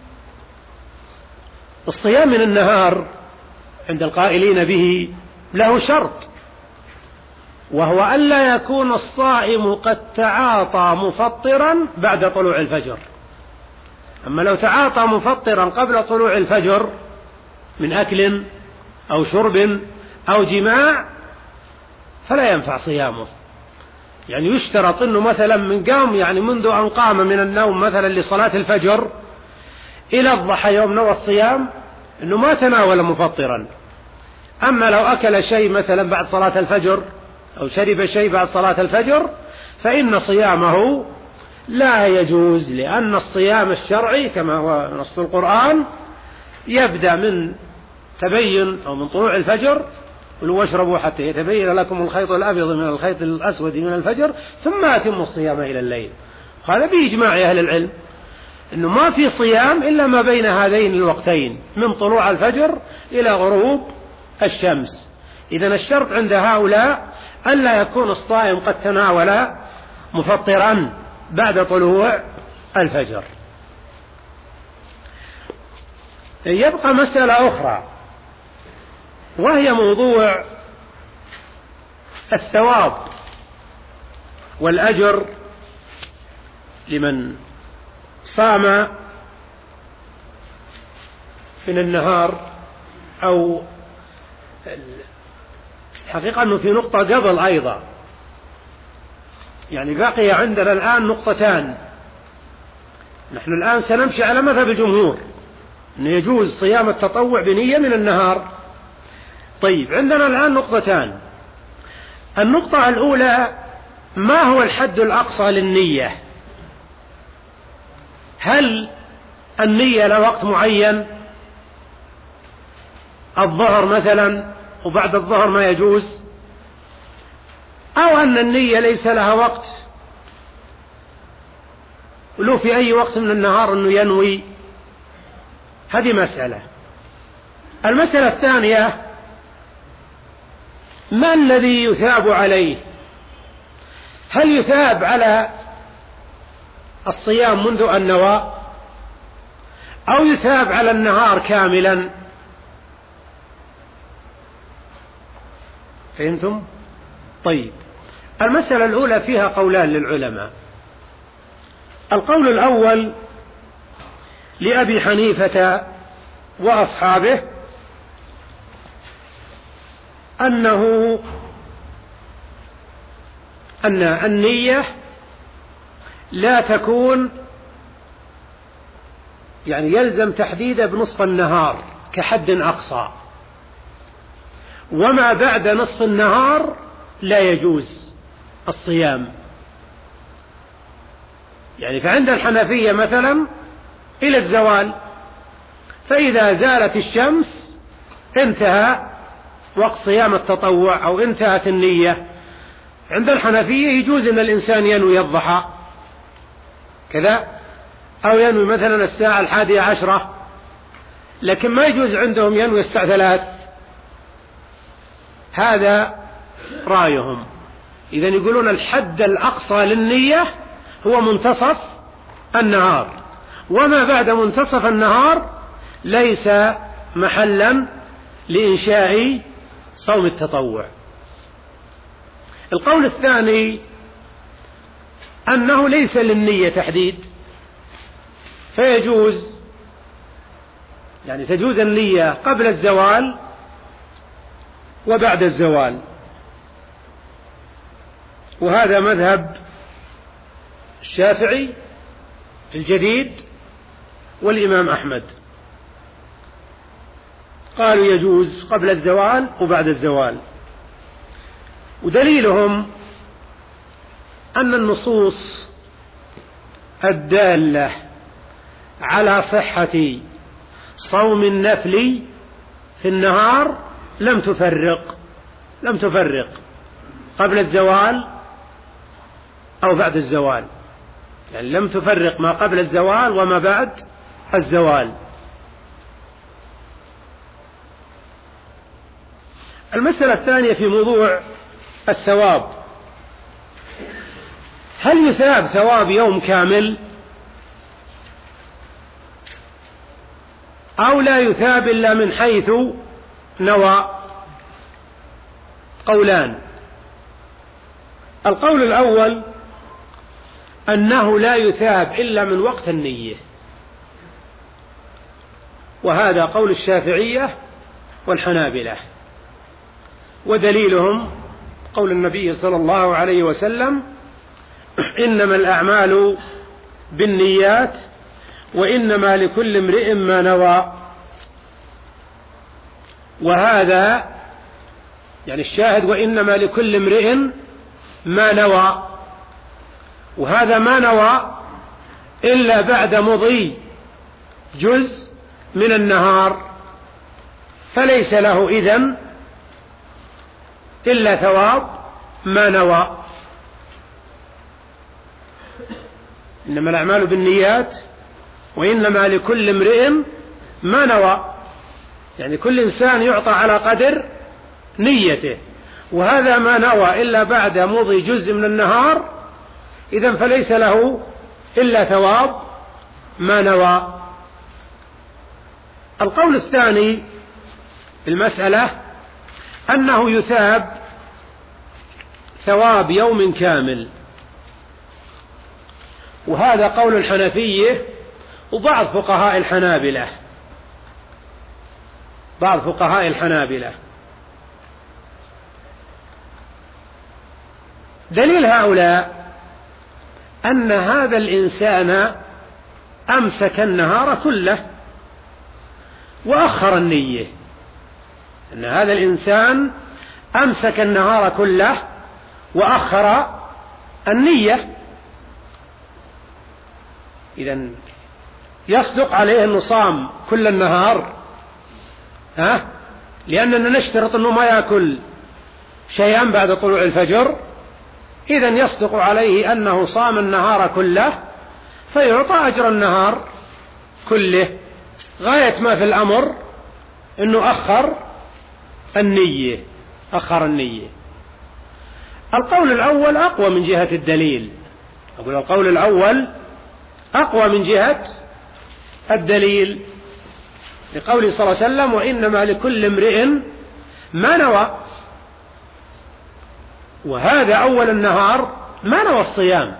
الصيام من النهار عند القائلين به له شرط، وهو ألا يكون الصائم قد تعاطى مفطرا بعد طلوع الفجر. أما لو تعاطى مفطرا قبل طلوع الفجر من أكل أو شرب أو جماع فلا ينفع صيامه. يعني يشترط أنه مثلا من قام يعني منذ أن قام من النوم مثلا لصلاة الفجر إلى الضحى يوم نوى الصيام أنه ما تناول مفطرا. أما لو أكل شيء مثلا بعد صلاة الفجر أو شرب شيء بعد صلاة الفجر فإن صيامه لا يجوز، لأن الصيام الشرعي كما هو نص القرآن يبدأ من تبين أو من طلوع الفجر، قلوا واشربوا حتى يتبين لكم الخيط الأبيض من الخيط الأسود من الفجر ثم أتموا الصيام إلى الليل. هذا بإجماع أهل العلم. أنه ما في صيام إلا ما بين هذين الوقتين من طلوع الفجر إلى غروب الشمس. إذن الشرط عند هؤلاء ألا يكون الصائم قد تناول مفطرا بعد طلوع الفجر. يبقى مسألة أخرى وهي موضوع الثواب والأجر لمن صام من النهار، أو الحقيقة أنه في نقطة قبل أيضا، يعني بقي عندنا الآن نقطتان. نحن الآن سنمشي على مذهب الجمهور أنه يجوز صيام التطوع بنية من النهار. طيب عندنا الآن نقطتان. النقطة الأولى: ما هو الحد الأقصى للنية؟ هل النية لوقت معين، الظهر مثلا وبعد الظهر ما يجوز، أو أن النية ليس لها وقت ولو في أي وقت من النهار أنه ينوي؟ هذه مسألة. المسألة الثانية: ما الذي يثاب عليه؟ هل يثاب على الصيام منذ أن نوى، أو يثاب على النهار كاملا؟ فهمتم؟ طيب، المسألة الأولى فيها قولان للعلماء. القول الأول لأبي حنيفة وأصحابه أنه أن النية لا تكون، يعني يلزم تحديدها بنصف النهار كحد أقصى، وما بعد نصف النهار لا يجوز الصيام. يعني فعند الحنفية مثلا إلى الزوال، فإذا زالت الشمس انتهى وقت صيام التطوع أو انتهت النية. عند الحنفية يجوز أن الإنسان ينوي الضحى كذا، أو ينوي مثلا الساعة الحادية عشرة، لكن ما يجوز عندهم ينوي الساعة ثلاث. هذا رأيهم. إذن يقولون الحد الأقصى للنية هو منتصف النهار، وما بعد منتصف النهار ليس محلا لإنشاء صوم التطوع. القول الثاني أنه ليس للنية تحديد، فيجوز، يعني تجوز النية قبل الزوال وبعد الزوال، وهذا مذهب الشافعي في الجديد والإمام أحمد، قالوا يجوز قبل الزوال وبعد الزوال. ودليلهم أن النصوص الدالة على صحة صوم النفل في النهار لم تفرق لم تفرق قبل الزوال أو بعد الزوال، يعني لم تفرق ما قبل الزوال وما بعد الزوال. المسألة الثانية في موضوع الثواب: هل يثاب ثواب يوم كامل أو لا يثاب إلا من حيث نوى؟ قولان. القول الأول أنه لا يثاب إلا من وقت النية، وهذا قول الشافعية والحنابلة، ودليلهم قول النبي صلى الله عليه وسلم: إنما الأعمال بالنيات وإنما لكل امرئ ما نوى. وهذا يعني الشاهد وإنما لكل امرئ ما نوى، وهذا ما نوى إلا بعد مضي جزء من النهار، فليس له إذن إلا ثواب ما نوى. إنما الأعمال بالنيات وإنما لكل امرئ ما نوى، يعني كل إنسان يعطى على قدر نيته، وهذا ما نوى إلا بعد مضي جزء من النهار، إذن فليس له إلا ثواب ما نوى. القول الثاني في المسألة أنه يثاب ثواب يوم كامل، وهذا قول الحنفية وبعض فقهاء الحنابلة بعض فقهاء الحنابلة دليل هؤلاء أن هذا الإنسان أمسك النهار كله وأخر النية، أن هذا الإنسان أمسك النهار كله وأخر النية، إذن يصدق عليه أنه صام كل النهار، ها؟ لأننا نشترط أنه ما يأكل شيئا بعد طلوع الفجر، إذن يصدق عليه أنه صام النهار كله فيعطى أجر النهار كله. غاية ما في الأمر أنه أخر النية أخر النية. القول الأول أقوى من جهة الدليل، أقول القول الأول أقوى من جهة الدليل لقوله صلى الله عليه وسلم وإنما لكل امرئ ما نوى، وهذا أول النهار ما نوى الصيام،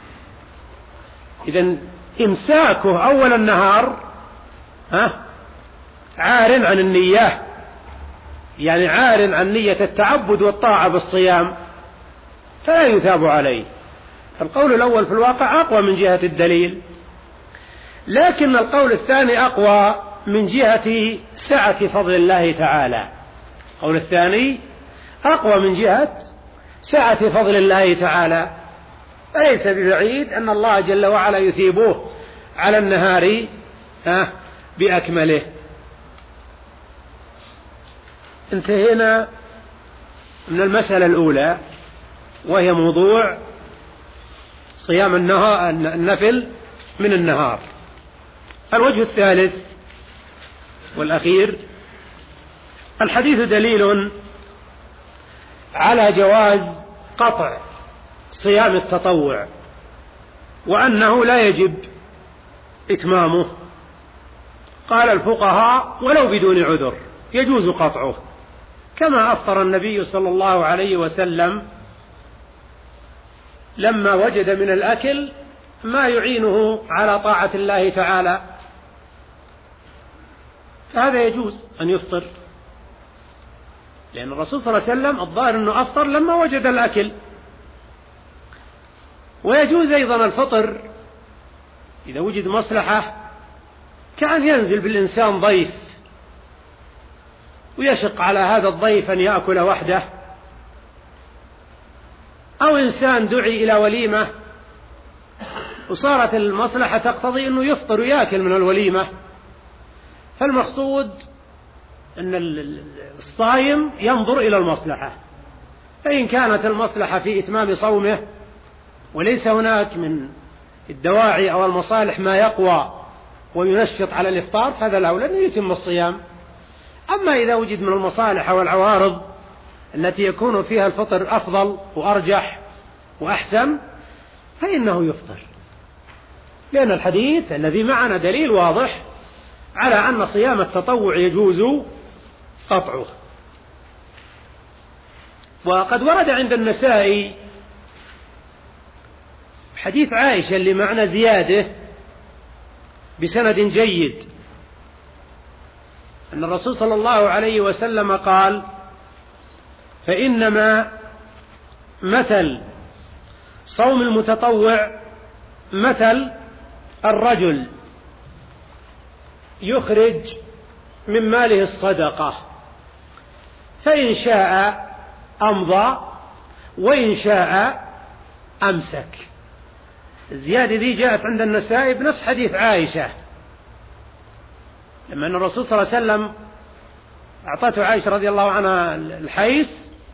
إذن إمساكه أول النهار ها عار عن النية، يعني عار عن نية التعبد والطاعة بالصيام، فلا يثاب عليه. القول الأول في الواقع أقوى من جهة الدليل، لكن القول الثاني أقوى من جهة سعة فضل الله تعالى. القول الثاني أقوى من جهة سعة فضل الله تعالى، فليس ببعيد أن الله جل وعلا يثيبوه على النهار بأكمله. انتهينا من المسألة الأولى وهي موضوع صيام النهار النفل من النهار. الوجه الثالث والأخير، الحديث دليل على جواز قطع صيام التطوع وأنه لا يجب إتمامه. قال الفقهاء ولو بدون عذر يجوز قطعه، كما أفطر النبي صلى الله عليه وسلم لما وجد من الأكل ما يعينه على طاعة الله تعالى، فهذا يجوز أن يفطر، لأن الرسول صلى الله عليه وسلم الظاهر أنه أفطر لما وجد الأكل. ويجوز أيضا الفطر إذا وجد مصلحة، كأن ينزل بالإنسان ضيف ويشق على هذا الضيف أن يأكل وحده، أو إنسان دعي إلى وليمة وصارت المصلحة تقتضي أنه يفطر ويأكل من الوليمة، فالمقصود أن الصائم ينظر إلى المصلحة، فإن كانت المصلحة في إتمام صومه وليس هناك من الدواعي أو المصالح ما يقوى وينشط على الإفطار، فهذا الأولى أن يتم الصيام. أما إذا وجد من المصالح والعوارض التي يكون فيها الفطر أفضل وأرجح وأحسن فإنه يفطر، لأن الحديث الذي معنا دليل واضح على أن صيام التطوع يجوز قطعه. وقد ورد عند النسائي حديث عائشة اللي معنا زيادة بسند جيد أن الرسول صلى الله عليه وسلم قال فإنما مثل صوم المتطوع مثل الرجل يخرج من ماله الصدقة، فإن شاء أمضى وإن شاء أمسك. الزيادة دي جاءت عند النسائي بنفس حديث عائشة، لما أن الرسول صلى الله عليه وسلم أعطته عائشة رضي الله عنها الحيث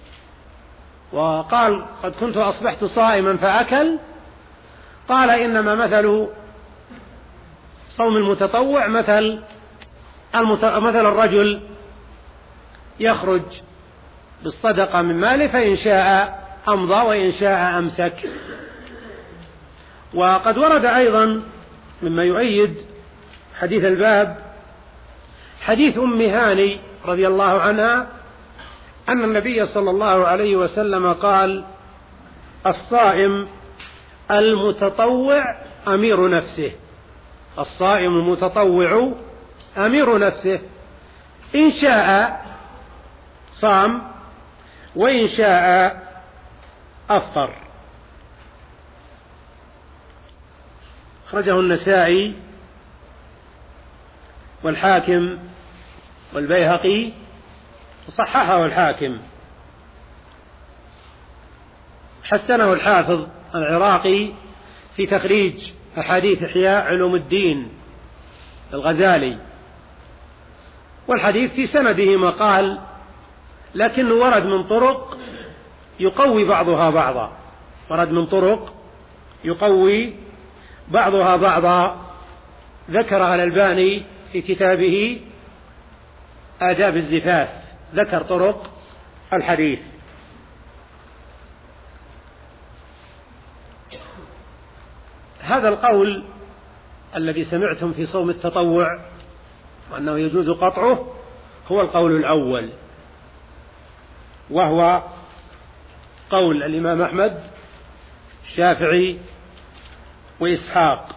وقال قد كنت أصبحت صائما فأكل، قال إنما مثل صوم المتطوع مثل المت... مثل الرجل يخرج بالصدقة من ماله، فإن شاء أمضى وإن شاء أمسك. وقد ورد أيضا مما يؤيد حديث الباب حديث أم هاني رضي الله عنها أن النبي صلى الله عليه وسلم قال: الصائم المتطوع أمير نفسه. الصائم المتطوع أمير نفسه، إن شاء صام وإن شاء أفطر. أخرجه النسائي والحاكم والبيهقي وصححه الحاكم، حسنه الحافظ العراقي في تخريج أحاديث إحياء علوم الدين الغزالي. والحديث في سنده مقال، لكنه ورد من طرق يقوي بعضها بعضا، ورد من طرق يقوي بعضها بعضا، ذكرها الألباني في كتابه آداب الزفاف، ذكر طرق الحديث. هذا القول الذي سمعتم في صوم التطوع وأنه يجوز قطعه هو القول الأول، وهو قول الإمام أحمد الشافعي وإسحاق.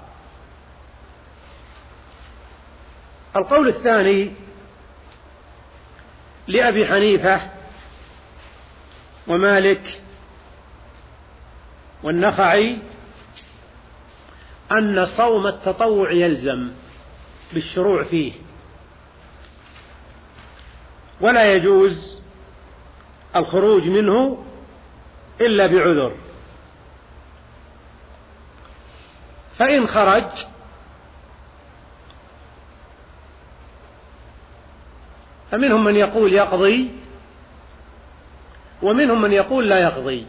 القول الثاني لأبي حنيفة ومالك والنخعي أن صوم التطوع يلزم بالشروع فيه، ولا يجوز الخروج منه إلا بعذر، فإن خرج فمنهم من يقول يقضي ومنهم من يقول لا يقضي.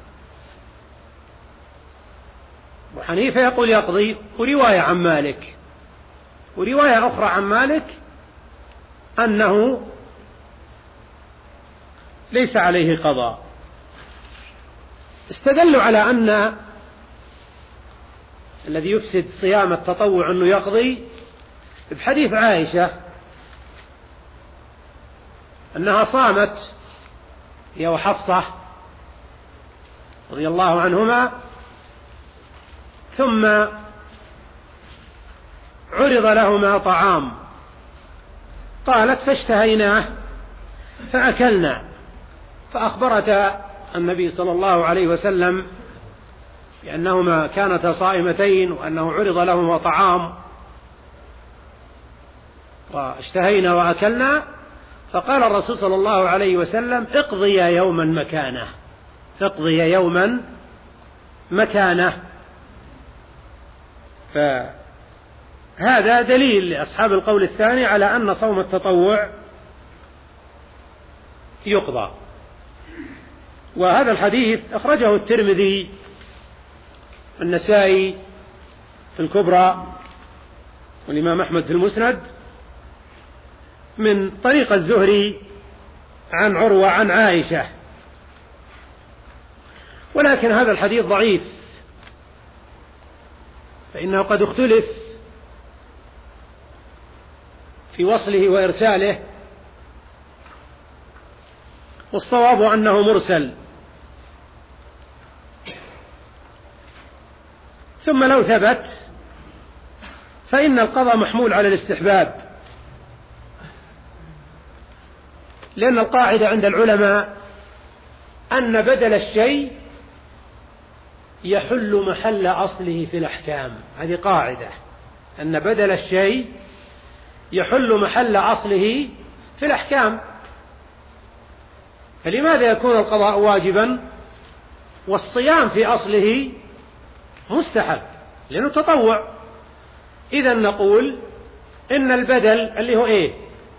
أبو حنيفة يقول يقضي، ورواية عن مالك ورواية أخرى عن مالك أنه ليس عليه قضاء. استدلوا على أن الذي يفسد صيام التطوع أنه يقضي بحديث عائشة أنها صامت هي وحفصة رضي الله عنهما، ثم عرض لهما طعام، قالت فاشتهيناه فأكلنا، فأخبرتا النبي صلى الله عليه وسلم بأنهما كانتا صائمتين وأنه عرض لهما طعام واشتهينا وأكلنا، فقال الرسول صلى الله عليه وسلم اقضي يوما مكانه، اقضي يوما مكانه. فهذا دليل لأصحاب القول الثاني على أن صوم التطوع يقضى. وهذا الحديث أخرجه الترمذي النسائي في الكبرى والإمام أحمد في المسند من طريق الزهري عن عروة عن عائشة، ولكن هذا الحديث ضعيف، فإنه قد اختلف في وصله وإرساله، والصواب أنه مرسل. ثم لو ثبت فإن القضاء محمول على الاستحباب، لأن القاعدة عند العلماء أن بدل الشيء يحل محل أصله في الأحكام. هذه قاعدة، أن بدل الشيء يحل محل أصله في الأحكام. فلماذا يكون القضاء واجبا والصيام في أصله مستحب؟ لأنه تطوع. إذا نقول إن البدل اللي هو إيه؟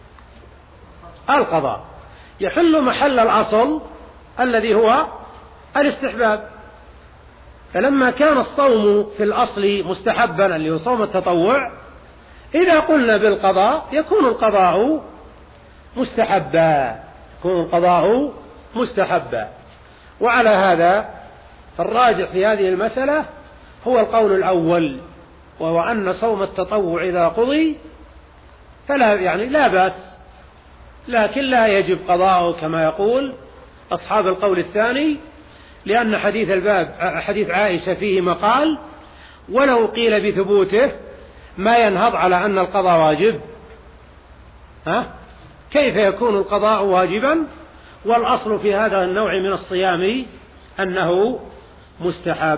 القضاء يحل محل الأصل الذي هو الاستحباب. فلما كان الصوم في الأصل مستحبا اللي هو صوم التطوع، إذا قلنا بالقضاء يكون القضاء مستحبا، يكون القضاء مستحبا. وعلى هذا الراجح في هذه المسألة هو القول الأول، وهو أن صوم التطوع إذا قضي فلا يعني لا بأس، لكن لا يجب قضاءه كما يقول أصحاب القول الثاني، لأن حديث الباب حديث عائشة فيه مقال، ولو قيل بثبوته ما ينهض على أن القضاء واجب. ها؟ كيف يكون القضاء واجبا والأصل في هذا النوع من الصيام أنه مستحب؟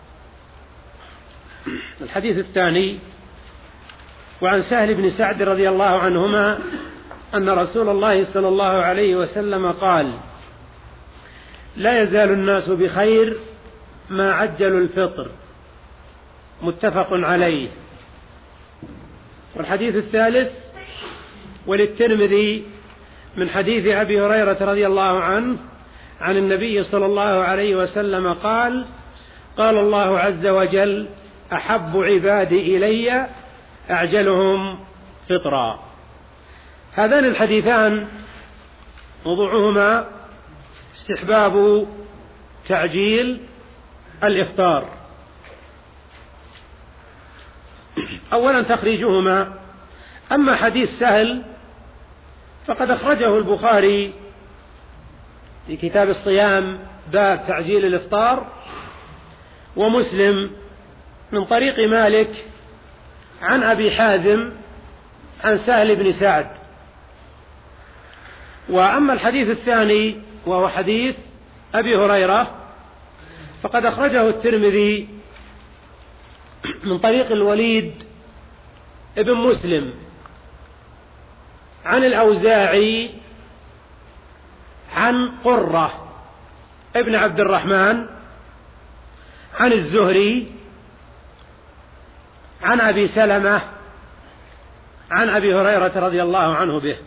الحديث الثاني: وعن سهل بن سعد رضي الله عنهما أن رسول الله صلى الله عليه وسلم قال: لا يزال الناس بخير ما عجلوا الفطر. متفق عليه. والحديث الثالث وللترمذي من حديث أبي هريرة رضي الله عنه عن النبي صلى الله عليه وسلم قال: قال الله عز وجل: أحب عبادي إلي أعجلهم فطرا. هذان الحديثان موضوعهما استحباب تعجيل الإفطار. أولا تخريجهما: أما حديث سهل فقد أخرجه البخاري في كتاب الصيام باب تعجيل الإفطار، ومسلم من طريق مالك عن أبي حازم عن سهل بن سعد. وأما الحديث الثاني وهو حديث أبي هريرة فقد أخرجه الترمذي من طريق الوليد ابن مسلم عن الأوزاعي عن قرة ابن عبد الرحمن عن الزهري عن أبي سلمة عن أبي هريرة رضي الله عنه به.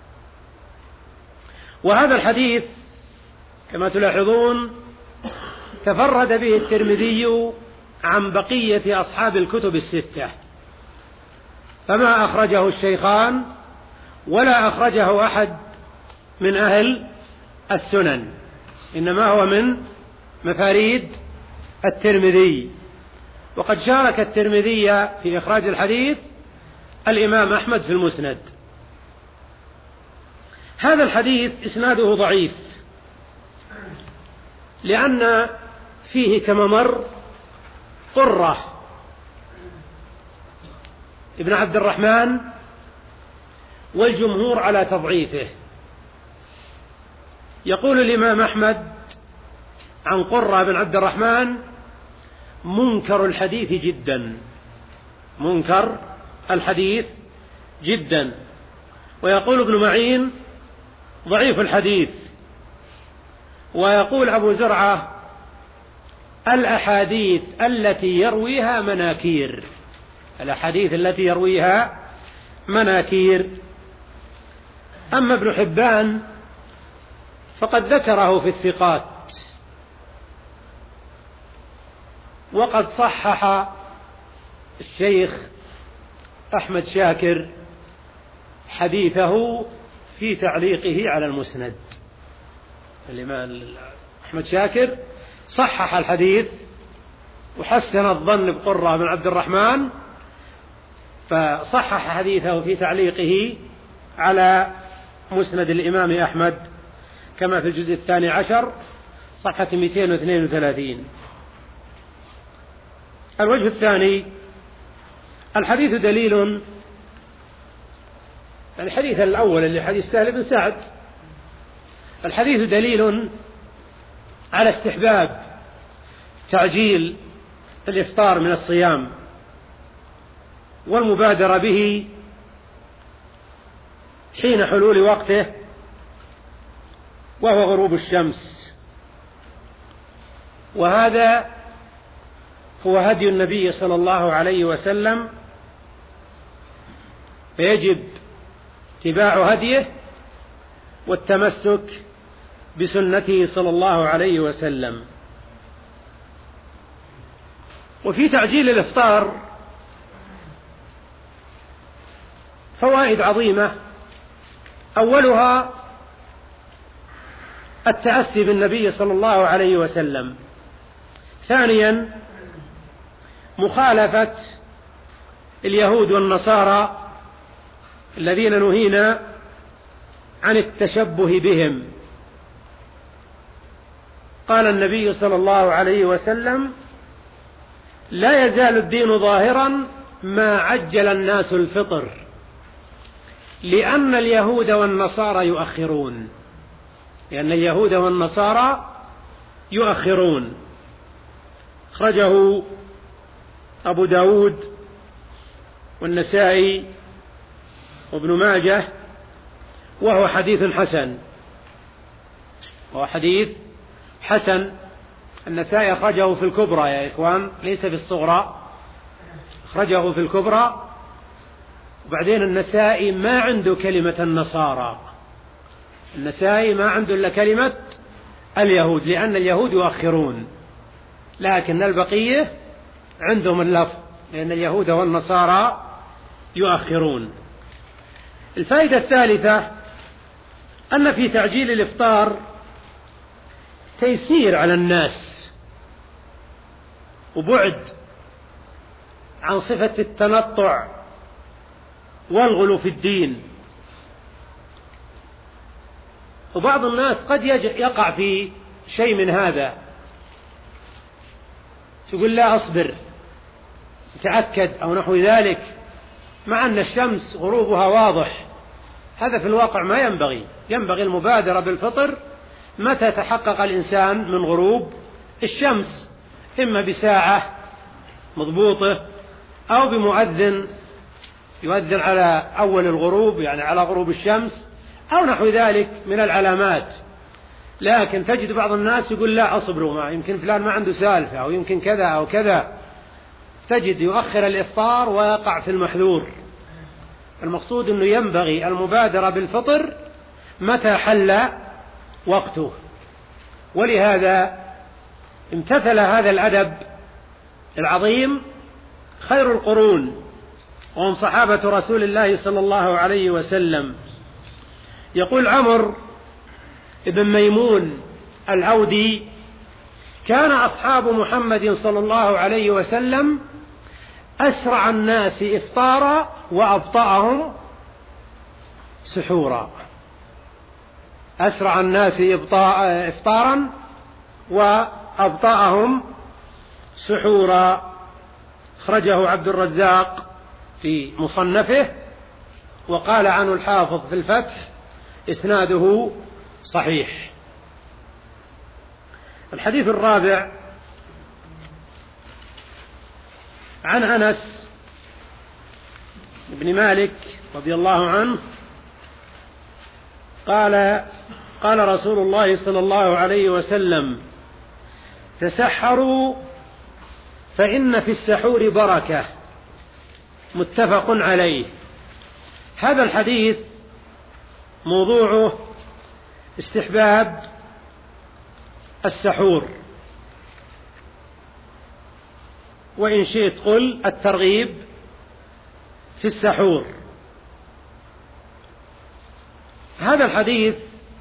وهذا الحديث كما تلاحظون تفرد به الترمذي عن بقية أصحاب الكتب الستة، فما أخرجه الشيخان ولا أخرجه أحد من أهل السنن، إنما هو من مفاريد الترمذي. وقد شارك الترمذي في إخراج الحديث الإمام أحمد في المسند. هذا الحديث إسناده ضعيف، لأن فيه كما مر قرة ابن عبد الرحمن، والجمهور على تضعيفه. يقول الإمام أحمد عن قرة بن عبد الرحمن: منكر الحديث جدا، منكر الحديث جدا. ويقول ابن معين: ضعيف الحديث. ويقول أبو زرعة: الأحاديث التي يرويها مناكير، الأحاديث التي يرويها مناكير. أما ابن حبان فقد ذكره في الثقات، وقد صحح الشيخ أحمد شاكر حديثه في تعليقه على المسند. الإمام أحمد شاكر صحح الحديث وحسن الظن بقرة بن عبد الرحمن، فصحح حديثه في تعليقه على مسند الإمام أحمد كما في الجزء الثاني عشر صفحة مئتين واثنين وثلاثين. الوجه الثاني: الحديث دليل، الحديث الأول اللي حديث سهل بن سعد، الحديث دليل على استحباب تعجيل الإفطار من الصيام والمبادرة به حين حلول وقته وهو غروب الشمس. وهذا هو هدي النبي صلى الله عليه وسلم، فيجب اتباع هديه والتمسك بسنته صلى الله عليه وسلم. وفي تعجيل الإفطار فوائد عظيمة، أولها التأسي بالنبي صلى الله عليه وسلم. ثانيا مخالفة اليهود والنصارى الذين نهينا عن التشبه بهم. قال النبي صلى الله عليه وسلم: لا يزال الدين ظاهرا ما عجل الناس الفطر، لأن اليهود والنصارى يؤخرون لأن اليهود والنصارى يؤخرون أخرجه أبو داود والنسائي وابن ماجه، وهو حديث حسن وهو حديث حسن. النسائي أخرجه في الكبرى يا إخوان، ليس في الصغرى، أخرجه في الكبرى. وبعدين النسائي ما عنده كلمة النصارى، النسائي ما عنده إلا كلمة اليهود، لأن اليهود يؤخرون، لكن البقية عندهم اللفظ، لأن اليهود والنصارى يؤخرون. الفائدة الثالثة أن في تعجيل الإفطار تيسير على الناس وبعد عن صفة التنطع والغلو في الدين. وبعض الناس قد يقع في شيء من هذا، تقول لا أصبر تأكد أو نحو ذلك، مع أن الشمس غروبها واضح. هذا في الواقع ما ينبغي. ينبغي المبادرة بالفطر متى تحقق الإنسان من غروب الشمس، إما بساعة مضبوطة أو بمؤذن يؤذن على أول الغروب، يعني على غروب الشمس أو نحو ذلك من العلامات. لكن تجد بعض الناس يقول لا أصبروا، ما يمكن فلان ما عنده سالفة أو يمكن كذا أو كذا، تجد يؤخر الإفطار ويقع في المحذور. المقصود أنه ينبغي المبادرة بالفطر متى حل وقته. ولهذا امتثل هذا الأدب العظيم خير القرون، وهم صحابة رسول الله صلى الله عليه وسلم. يقول عمرو بن ميمون الأودي: كان أصحاب محمد صلى الله عليه وسلم أسرع الناس إفطارا وأبطأهم سحورا. أسرع الناس إفطارا وأبطأهم سحورا. أخرجه عبد الرزاق في مصنفه، وقال عنه الحافظ في الفتح: إسناده صحيح. الحديث الرابع عن أنس بن مالك رضي الله عنه قال: قال رسول الله صلى الله عليه وسلم: تسحروا فإن في السحور بركة. متفق عليه. هذا الحديث موضوعه استحباب السحور، وإن شئت قل الترغيب في السحور. هذا الحديث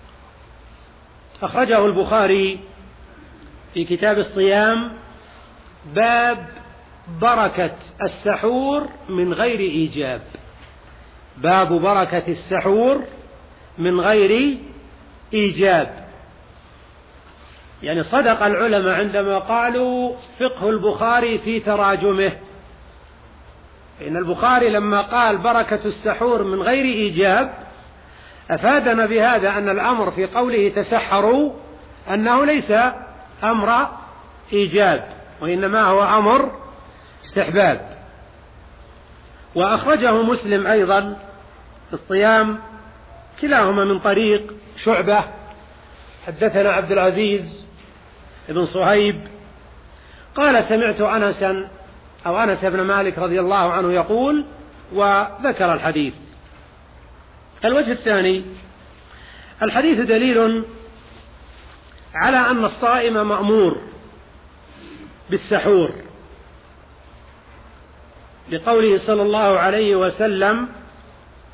أخرجه البخاري في كتاب الصيام، باب بركة السحور من غير إيجاب. باب بركة السحور من غير إيجاب. يعني صدق العلماء عندما قالوا فقه البخاري في تراجمه، إن البخاري لما قال بركة السحور من غير إيجاب أفادنا بهذا أن الأمر في قوله تسحروا أنه ليس أمر إيجاب، وإنما هو أمر استحباب. وأخرجه مسلم أيضا في الصيام، كلاهما من طريق شعبة. حدثنا عبد العزيز بن صهيب قال: سمعت أنسا أو أنس بن مالك رضي الله عنه يقول، وذكر الحديث. الوجه الثاني: الحديث دليل على أن الصائم مأمور بالسحور، لقوله صلى الله عليه وسلم: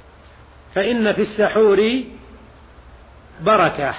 فإن في السحور بركة.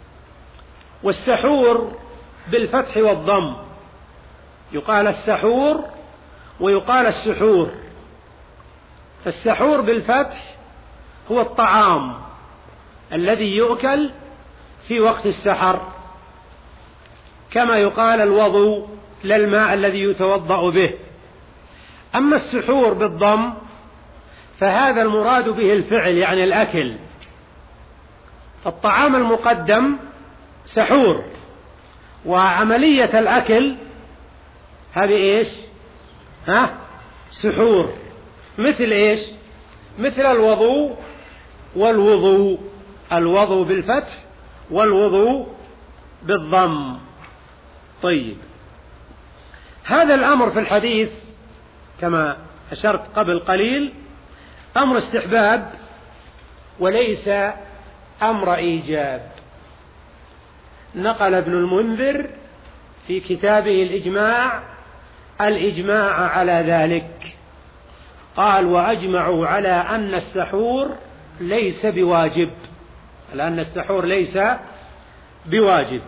والسحور بالفتح والضم، يقال السحور ويقال السحور. فالسحور بالفتح هو الطعام الذي يؤكل في وقت السحر، كما يقال الوضوء للماء الذي يتوضأ به. أما السحور بالضم فهذا المراد به الفعل، يعني الأكل. الطعام المقدم سحور، وعملية الأكل هذه إيش؟ ها؟ سحور. مثل إيش؟ مثل الوضوء والوضوء، الوضوء بالفتح والوضوء بالضم. طيب، هذا الأمر في الحديث كما أشرت قبل قليل أمر استحباب وليس أمر إيجاب. نقل ابن المنذر في كتابه الإجماع الإجماع على ذلك، قال: وأجمعوا على أن السحور ليس بواجب، على أن السحور ليس بواجب.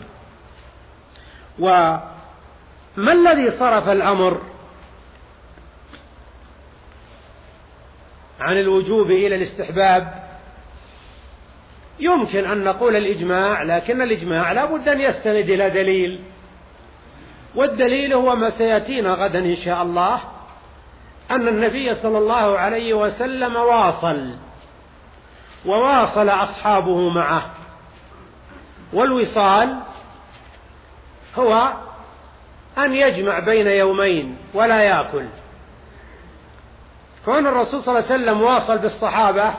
وما الذي صرف الأمر عن الوجوب إلى الاستحباب؟ يمكن أن نقول الإجماع، لكن الإجماع لا بد أن يستند إلى دليل، والدليل هو ما سيأتينا غدا إن شاء الله، أن النبي صلى الله عليه وسلم واصل وواصل أصحابه معه. والوصال هو أن يجمع بين يومين ولا يأكل. كون الرسول صلى الله عليه وسلم واصل بالصحابة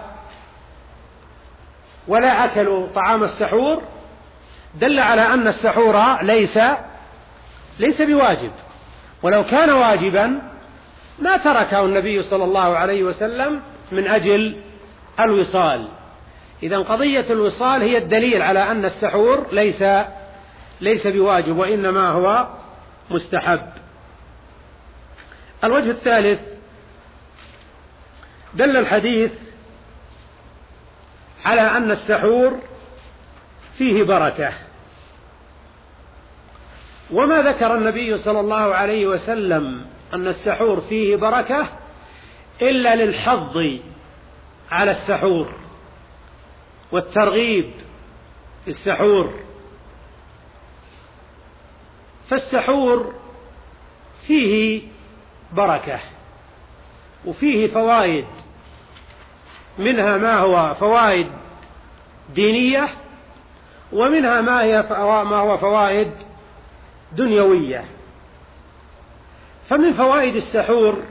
ولا أكلوا طعام السحور دل على أن السحور ليس ليس بواجب، ولو كان واجبا ما تركه النبي صلى الله عليه وسلم من أجل الوصال. إذن قضية الوصال هي الدليل على أن السحور ليس ليس بواجب، وإنما هو مستحب. الوجه الثالث، دل الحديث على أن السحور فيه بركة، وما ذكر النبي صلى الله عليه وسلم أن السحور فيه بركة إلا للحظ على السحور والترغيب في السحور. فالسحور فيه بركة وفيه فوائد، منها ما هو فوائد دينية، ومنها ما هي ما هو فوائد دنيوية. فمن فوائد السحور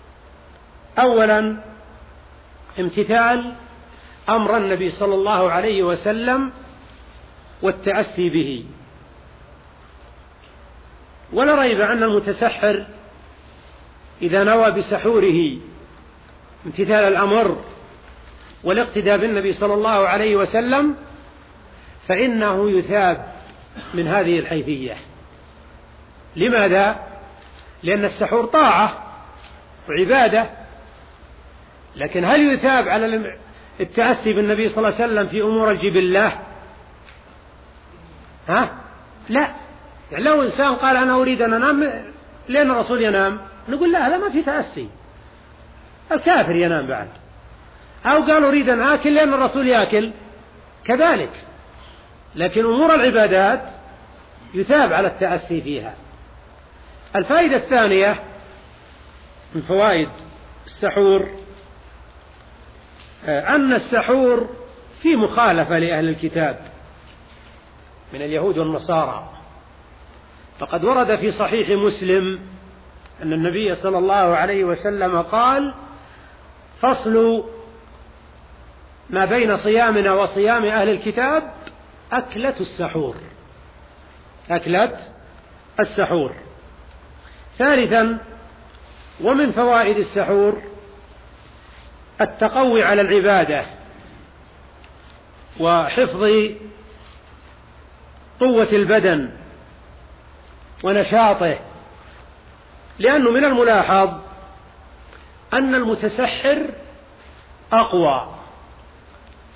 أولا امتثال أمر النبي صلى الله عليه وسلم والتأسي به. ولا ريب أن المتسحر إذا نوى بسحوره امتثال الأمر والاقتداء بالنبي صلى الله عليه وسلم فإنه يثاب من هذه الحيثية. لماذا؟ لأن السحور طاعة وعبادة، لكن هل يثاب على التأسي بالنبي صلى الله عليه وسلم في أمور الجبلة؟ ها؟ لا. يعني لو إنسان قال أنا أريد أن أنام، لأن الرسول ينام، نقول لا، هذا ما في تأسي، الكافر ينام بعد. أو قال أريد أن آكل لأن الرسول يأكل، كذلك. لكن أمور العبادات يثاب على التأسي فيها. الفائدة الثانية من فوائد السحور أن السحور في مخالفة لأهل الكتاب من اليهود والنصارى. فقد ورد في صحيح مسلم أن النبي صلى الله عليه وسلم قال: فصل ما بين صيامنا وصيام أهل الكتاب أكلة السحور، أكلة السحور. ثالثا، ومن فوائد السحور التقوي على العبادة وحفظ قوة البدن ونشاطه، لأنه من الملاحظ أن المتسحر أقوى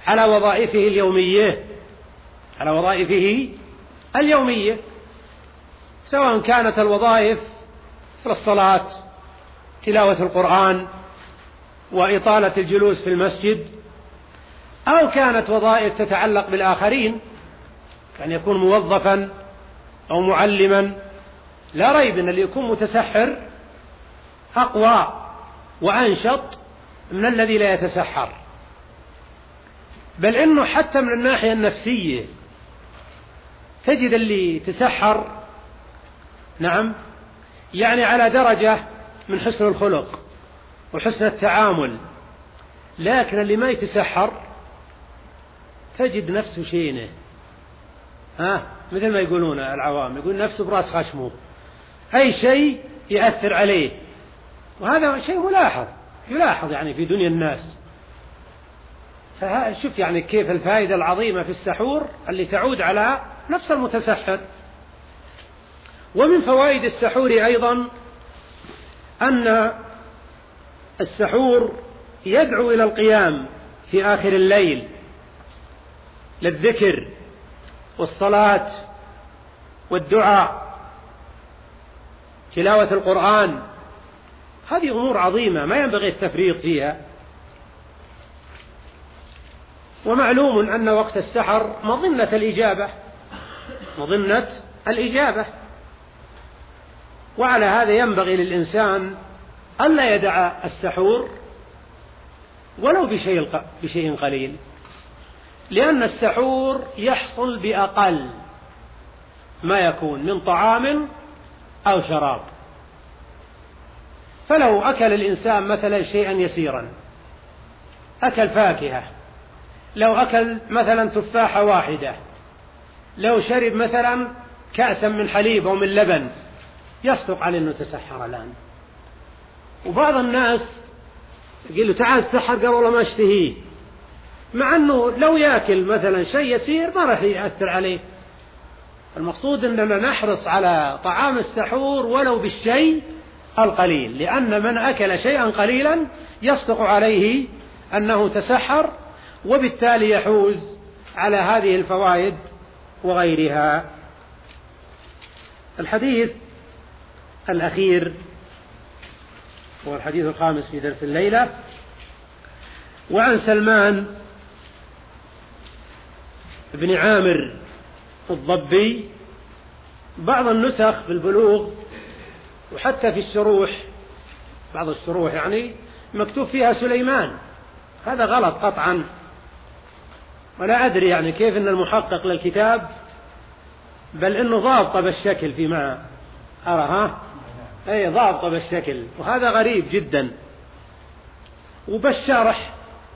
على وظائفه اليومية على وظائفه اليومية سواء كانت الوظائف في الصلاة تلاوة القرآن وإطالة الجلوس في المسجد، أو كانت وظائف تتعلق بالآخرين كان يكون موظفا أو معلما. لا ريب أن اللي يكون متسحر أقوى وأنشط من الذي لا يتسحر، بل إنه حتى من الناحية النفسية تجد اللي تسحر نعم يعني على درجة من حسن الخلق وحسن التعامل، لكن اللي ما يتسحر تجد نفسه شينه، ها مثل ما يقولون العوام، يقول نفسه براس خشمه، أي شيء يأثر عليه. وهذا شيء ملاحظ يلاحظ يعني في دنيا الناس. فشوف يعني كيف الفائدة العظيمة في السحور اللي تعود على نفس المتسحر. ومن فوائد السحور أيضا أن السحور يدعو إلى القيام في آخر الليل للذكر والصلاة والدعاء تلاوة القرآن. هذه أمور عظيمة ما ينبغي التفريط فيها. ومعلوم أن وقت السحر مظنة الإجابة مظنة الإجابة وعلى هذا ينبغي للإنسان ألا يدع السحور ولو بشيء بشيء قليل، لأن السحور يحصل بأقل ما يكون من طعام أو شراب. فلو أكل الإنسان مثلا شيئا يسيرا، أكل فاكهة، لو أكل مثلا تفاحة واحدة، لو شرب مثلا كأسا من حليب أو من لبن، يصدق عليه أنه تسحر الآن. وبعض الناس يقول له تعال تسحر، قال والله ما اشتهيه، مع أنه لو يأكل مثلا شيء يسير ما راح يأثر عليه. المقصود أننا نحرص على طعام السحور ولو بالشيء القليل، لأن من أكل شيئا قليلا يصدق عليه أنه تسحر، وبالتالي يحوز على هذه الفوائد وغيرها. الحديث الأخير هو الحديث الخامس في درس الليلة. وعن سلمان بن عامر الضبي، بعض النسخ في البلوغ وحتى في الشروح، بعض الشروح يعني مكتوب فيها سليمان، هذا غلط قطعا. ولا أدري يعني كيف أن المحقق للكتاب، بل أنه ضابط بالشكل فيما أرى، ها أي ضابط بالشكل، وهذا غريب جدا. وبالشرح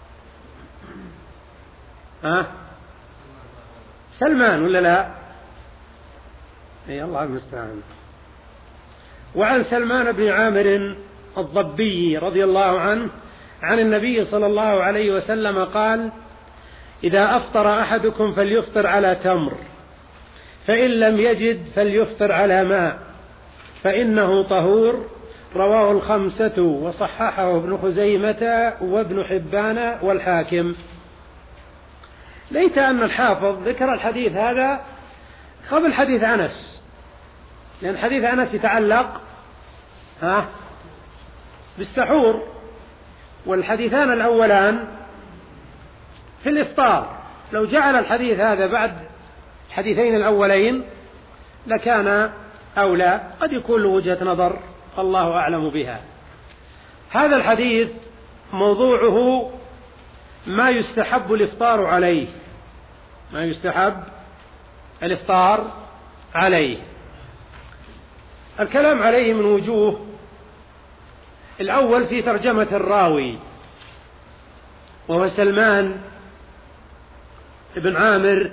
ها سلمان ولا لا؟ أي الله المستعان. وعن سلمان بن عامر الضبي رضي الله عنه عن النبي صلى الله عليه وسلم قال: إذا أفطر أحدكم فليفطر على تمر، فإن لم يجد فليفطر على ماء، فإنه طهور. رواه الخمسة وصححه ابن خزيمة وابن حبان والحاكم. ليت أن الحافظ ذكر الحديث هذا قبل حديث أنس، لأن حديث أنس يتعلق ها بالسحور، والحديثان الأولان في الإفطار. لو جعل الحديث هذا بعد الحديثين الأولين لكان أولى، قد يكون له وجهة نظر الله أعلم بها. هذا الحديث موضوعه ما يستحب الإفطار عليه، ما يستحب الإفطار عليه. الكلام عليه من وجوه. الأول في ترجمة الراوي، وهو سلمان ابن عامر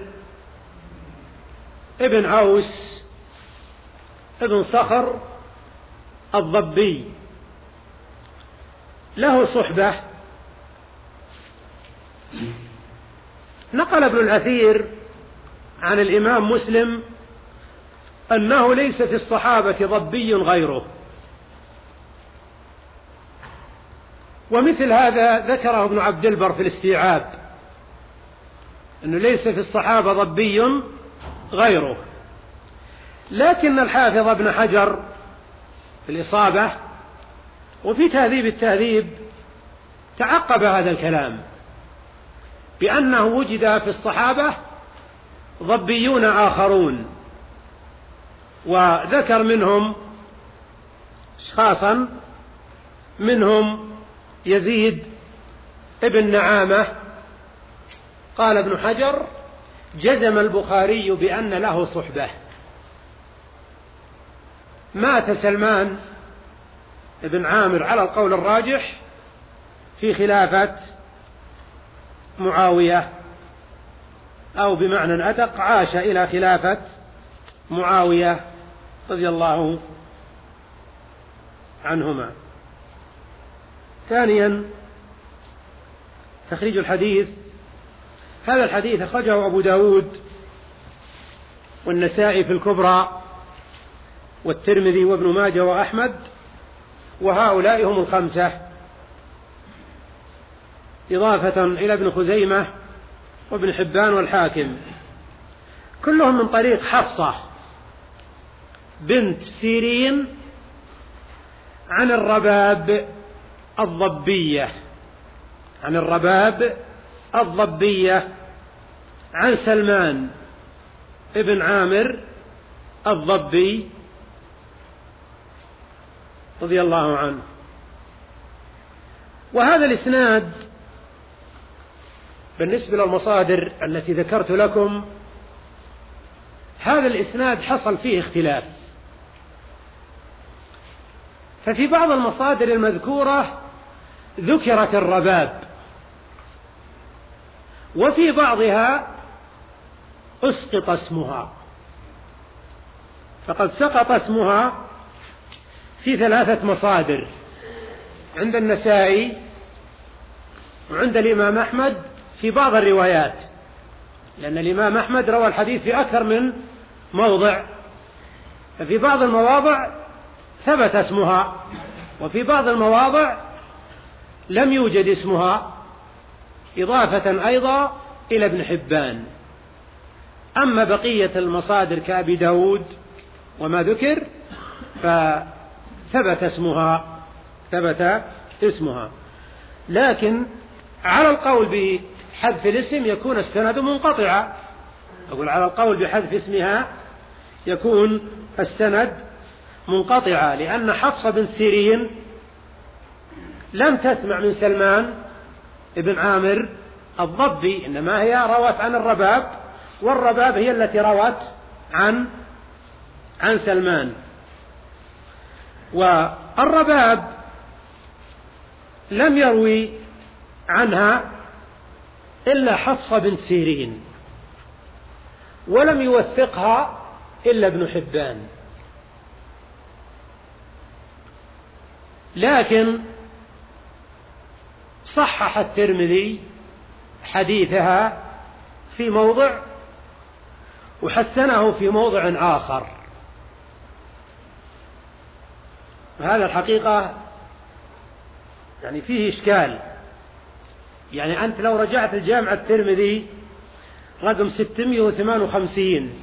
ابن عوس ابن صخر الضبي، له صحبة. نقل ابن الأثير عن الإمام مسلم أنه ليس في الصحابة ضبي غيره، ومثل هذا ذكره ابن عبد البر في الاستيعاب أنه ليس في الصحابة ضبي غيره. لكن الحافظ ابن حجر في الإصابة وفي تهذيب التهذيب تعقب هذا الكلام بأنه وجد في الصحابة ضبيون آخرون، وذكر منهم أشخاصا، منهم يزيد ابن نعامة. قال ابن حجر: جزم البخاري بأن له صحبة. مات سلمان ابن عامر على القول الراجح في خلافة معاوية، أو بمعنى أدق عاش إلى خلافة معاوية رضي الله عنهما. ثانيا تخريج الحديث. هذا الحديث أخرجه أبو داود والنسائي في الكبرى والترمذي وابن ماجه وأحمد، وهؤلاء هم الخمسة، إضافة إلى ابن خزيمة وابن حبان والحاكم، كلهم من طريق حفصة بنت سيرين عن الرباب الضبية عن الرباب الضبية عن سلمان ابن عامر الضبي رضي الله عنه. وهذا الإسناد بالنسبة للمصادر التي ذكرت لكم، هذا الإسناد حصل فيه اختلاف. ففي بعض المصادر المذكورة ذكرت الرباب، وفي بعضها أسقط اسمها، فقد سقط اسمها في ثلاثة مصادر: عند النسائي وعند الإمام أحمد في بعض الروايات، لأن الإمام أحمد روى الحديث في أكثر من موضع، ففي بعض المواضع ثبت اسمها، وفي بعض المواضع لم يوجد اسمها، إضافة أيضا إلى ابن حبان. أما بقية المصادر كأبي داود وما ذكر فثبت اسمها ثبت اسمها لكن على القول بحذف الاسم يكون السند منقطعا. أقول على القول بحذف اسمها يكون السند منقطعا، لأن حفصة بن سيرين لم تسمع من سلمان ابن عامر الضبي، إنما هي روت عن الرباب، والرباب هي التي روت عن عن سلمان. والرباب لم يروي عنها إلا حفصة بن سيرين، ولم يوثقها إلا ابن حبان. لكن صحح الترمذي حديثها في موضع وحسنه في موضع آخر. هذا الحقيقة يعني فيه إشكال. يعني أنت لو رجعت الجامع الترمذي رقم ستمائة وثمانية وخمسين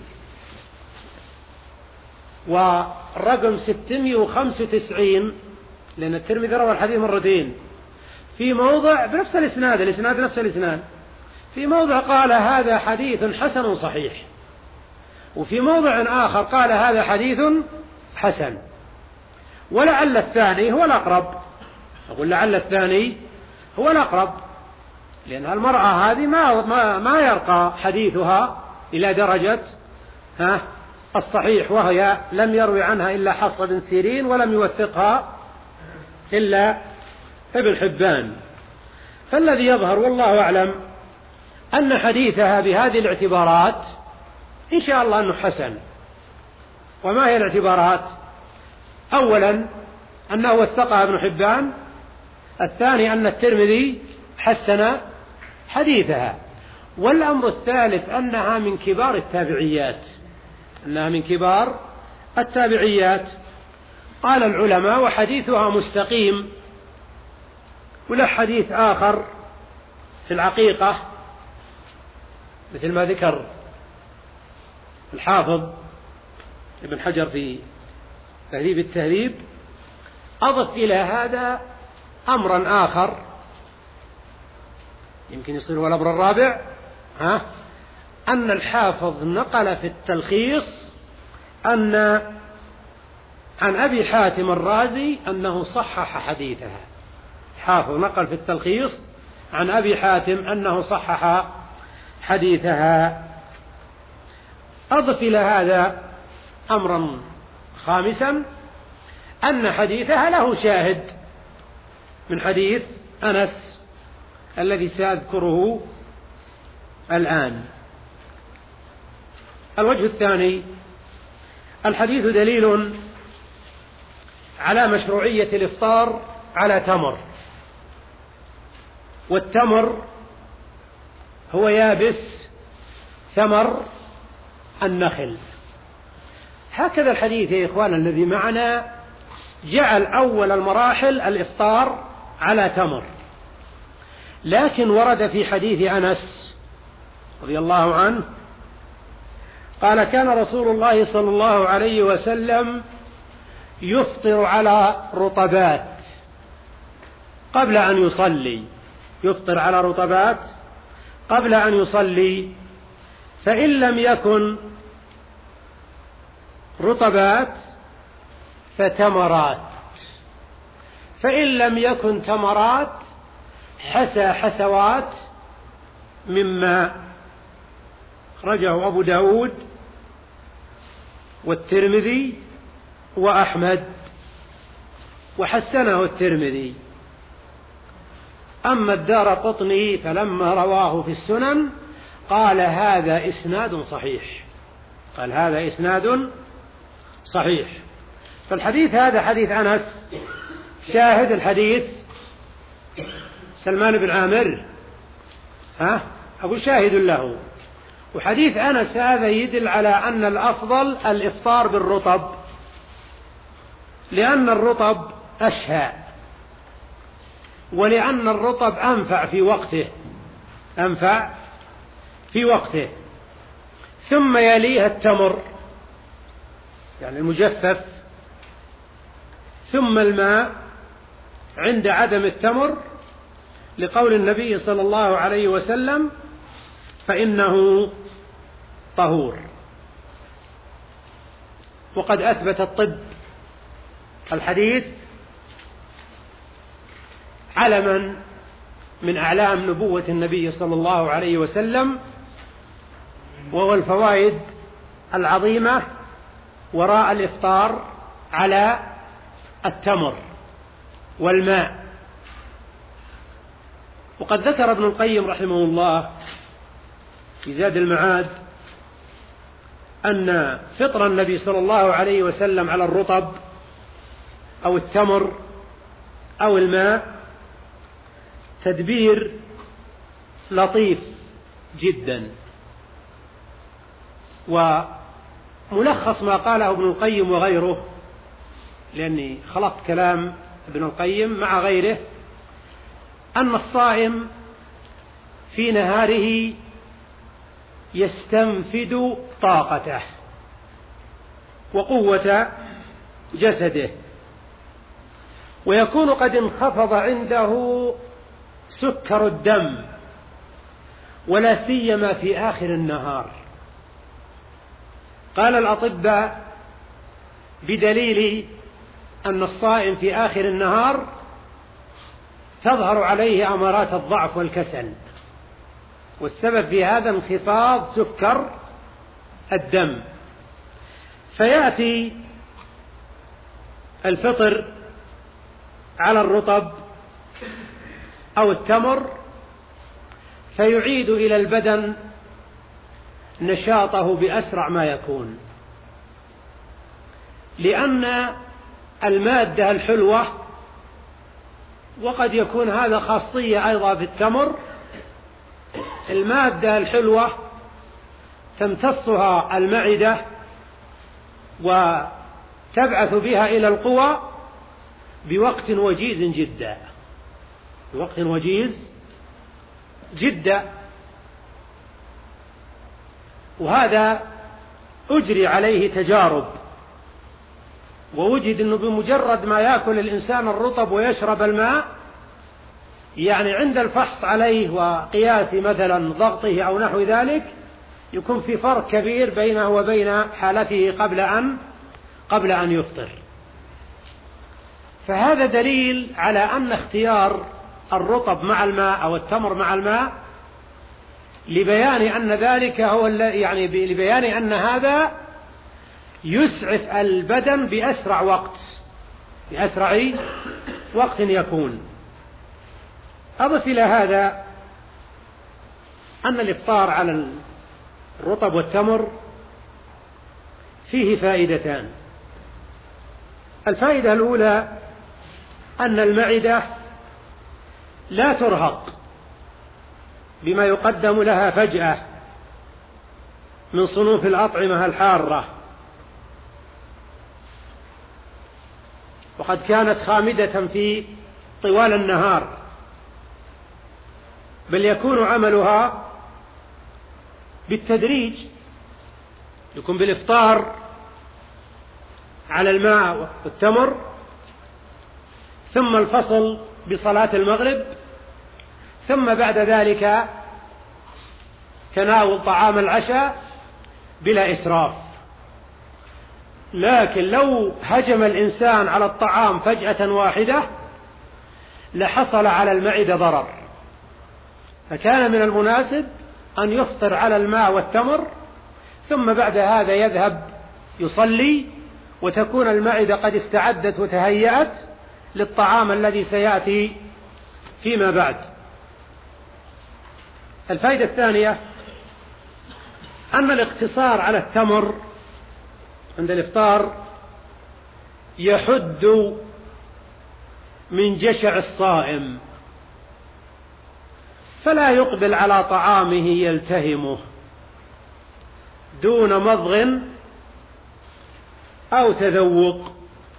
ورقم ستمائة وخمسة وتسعين، لأن الترمذي روى الحديث مرتين، في موضع بنفس الإسناد الإسناد نفس الإسناد في موضع قال هذا حديث حسن صحيح، وفي موضع آخر قال هذا حديث حسن. ولعل الثاني هو الأقرب، أقول لعل الثاني هو الأقرب، لأن المرأة هذه ما ما ما يرقى حديثها إلى درجة ها الصحيح، وهي لم يروي عنها إلا حفصة بن سيرين، ولم يوثقها إلا ابن حبان. فالذي يظهر والله أعلم أن حديثها بهذه الاعتبارات إن شاء الله أنه حسن. وما هي الاعتبارات؟ أولا أنه وثقها ابن حبان، الثاني أن الترمذي حسن حديثها، والأمر الثالث أنها من كبار التابعيات أنها من كبار التابعيات. قال العلماء وحديثها مستقيم. وله حديث آخر في العقيقة مثل ما ذكر الحافظ ابن حجر في تهذيب التهذيب. أضف إلى هذا أمرا آخر يمكن يصير هو الأمر الرابع، ها أن الحافظ نقل في التلخيص أن عن أبي حاتم الرازي أنه صحح حديثها. حافظ نقل في التلخيص عن أبي حاتم أنه صحح حديثها. أضف إلى هذا أمرا خامسا أن حديثها له شاهد من حديث أنس الذي سأذكره الآن. الوجه الثاني: الحديث دليل على مشروعية الإفطار على تمر، والتمر هو يابس ثمر النخل. هكذا الحديث يا إخوان الذي معنا جعل أول المراحل الإفطار على تمر، لكن ورد في حديث أنس رضي الله عنه قال: كان رسول الله صلى الله عليه وسلم يفطر على رطبات قبل أن يصلي، يفطر على رطبات قبل أن يصلي، فإن لم يكن رطبات فتمرات، فإن لم يكن تمرات حسى حسوات مما أخرجه أبو داود والترمذي وأحمد وحسنه الترمذي. أما الدارقطني فلما رواه في السنن قال: هذا إسناد صحيح، قال هذا إسناد صحيح. فالحديث هذا حديث أنس شاهد الحديث سلمان بن عامر، ها أبو شاهد له، وحديث أنس هذا يدل على أن الأفضل الإفطار بالرطب، لأن الرطب أشهى، ولأن الرطب أنفع في وقته، أنفع في وقته. ثم يليها التمر يعني المجفف، ثم الماء عند عدم التمر، لقول النبي صلى الله عليه وسلم: فإنه طهور. وقد أثبت الطب الحديث علما من أعلام نبوة النبي صلى الله عليه وسلم، وهو الفوائد العظيمة وراء الإفطار على التمر والماء. وقد ذكر ابن القيم رحمه الله في زاد المعاد أن فطر النبي صلى الله عليه وسلم على الرطب أو التمر أو الماء تدبير لطيف جدا. وملخص ما قاله ابن القيم وغيره، لأني خلطت كلام ابن القيم مع غيره، أن الصائم في نهاره يستنفد طاقته وقوة جسده، ويكون قد انخفض عنده سكر الدم، ولا سيما في آخر النهار. قال الأطباء بدليل أن الصائم في آخر النهار تظهر عليه أمارات الضعف والكسل، والسبب في هذا انخفاض سكر الدم. فيأتي الفطر على الرطب أو التمر فيعيد إلى البدن نشاطه بأسرع ما يكون، لأن المادة الحلوة، وقد يكون هذا خاصية أيضا في التمر، المادة الحلوة تمتصها المعدة وتبعث بها إلى القوى بوقت وجيز جدا، بوقت وجيز جدا. وهذا أجري عليه تجارب، ووجد أنه بمجرد ما يأكل الإنسان الرطب ويشرب الماء، يعني عند الفحص عليه وقياس مثلا ضغطه أو نحو ذلك، يكون في فرق كبير بينه وبين حالته قبل أن قبل أن يفطر. فهذا دليل على أن اختيار الرطب مع الماء أو التمر مع الماء لبيان أن ذلك هو يعني لبيان أن هذا يسعف البدن بأسرع وقت بأسرع وقت يكون. أضف إلى هذا أن الإفطار على الرطب والتمر فيه فائدتان. الفائدة الأولى أن المعدة لا ترهق بما يقدم لها فجأة من صنوف الأطعمة الحارة، وقد كانت خامدة في طوال النهار، بل يكون عملها بالتدريج، يكون بالإفطار على الماء والتمر، ثم الفصل بصلاة المغرب، ثم بعد ذلك تناول طعام العشاء بلا إسراف. لكن لو هجم الإنسان على الطعام فجأة واحدة لحصل على المعدة ضرر، فكان من المناسب أن يفطر على الماء والتمر، ثم بعد هذا يذهب يصلي، وتكون المعدة قد استعدت وتهيأت للطعام الذي سيأتي فيما بعد. الفائدة الثانية أن الاقتصار على التمر عند الإفطار يحد من جشع الصائم، فلا يقبل على طعامه يلتهمه دون مضغ أو تذوق.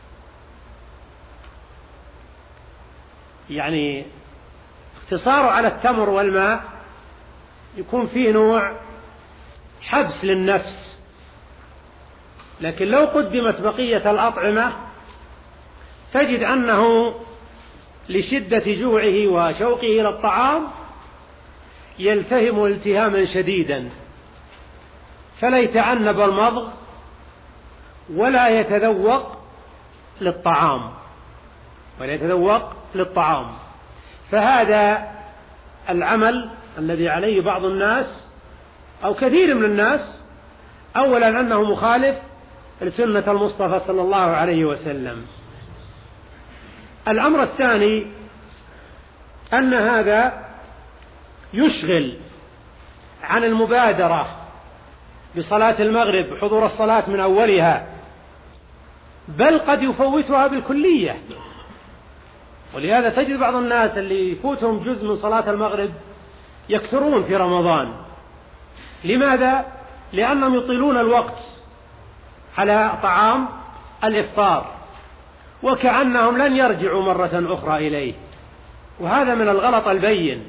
يعني اقتصاره على التمر والماء يكون فيه نوع حبس للنفس، لكن لو قدمت بقية الأطعمة تجد أنه لشدة جوعه وشوقه إلى الطعام يلتهم التهاما شديدا، فلا يتعنب المضغ ولا يتذوق للطعام ولا يتذوق للطعام. فهذا العمل الذي عليه بعض الناس أو كثير من الناس، أولا أنه مخالف لسنة المصطفى صلى الله عليه وسلم. الأمر الثاني أن هذا يشغل عن المبادرة بصلاة المغرب، حضور الصلاة من أولها، بل قد يفوتها بالكلية. ولهذا تجد بعض الناس اللي يفوتهم جزء من صلاة المغرب يكثرون في رمضان. لماذا؟ لأنهم يطيلون الوقت على طعام الإفطار وكأنهم لن يرجعوا مرة أخرى إليه، وهذا من الغلط البين.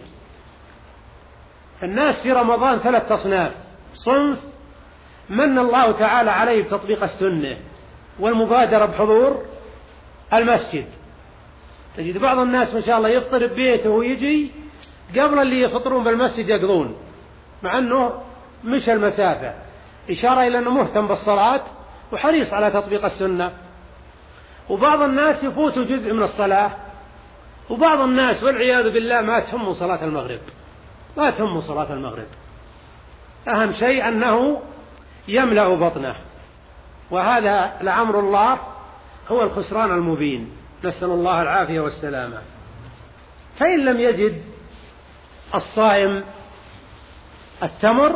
الناس في رمضان ثلاث أصناف: صنف من الله تعالى عليه بتطبيق السنة والمبادرة بحضور المسجد، تجد بعض الناس ما شاء الله يفطر ببيته ويجي قبل اللي يفطرون بالمسجد يقضون، مع أنه مش المسافة، إشارة إلى أنه مهتم بالصلاة وحريص على تطبيق السنة. وبعض الناس يفوتوا جزء من الصلاة، وبعض الناس والعياذ بالله ما تهم صلاة المغرب، ما تهم صلاة المغرب، أهم شيء أنه يملأ بطنه، وهذا لأمر الله هو الخسران المبين، نسأل الله العافية والسلامة. فإن لم يجد الصائم التمر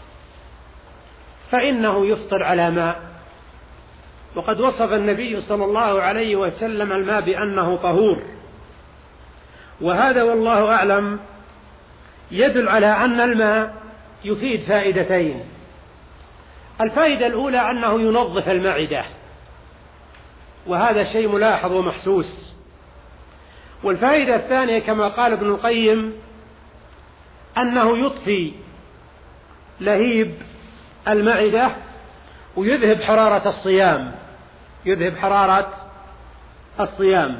فإنه يفطر على ماء، وقد وصف النبي صلى الله عليه وسلم الماء بأنه طهور، وهذا والله أعلم يدل على أن الماء يفيد فائدتين. الفائدة الأولى أنه ينظف المعدة، وهذا شيء ملاحظ ومحسوس. والفائدة الثانية كما قال ابن القيم أنه يطفي لهيب المعدة ويذهب حرارة الصيام يذهب حرارة الصيام.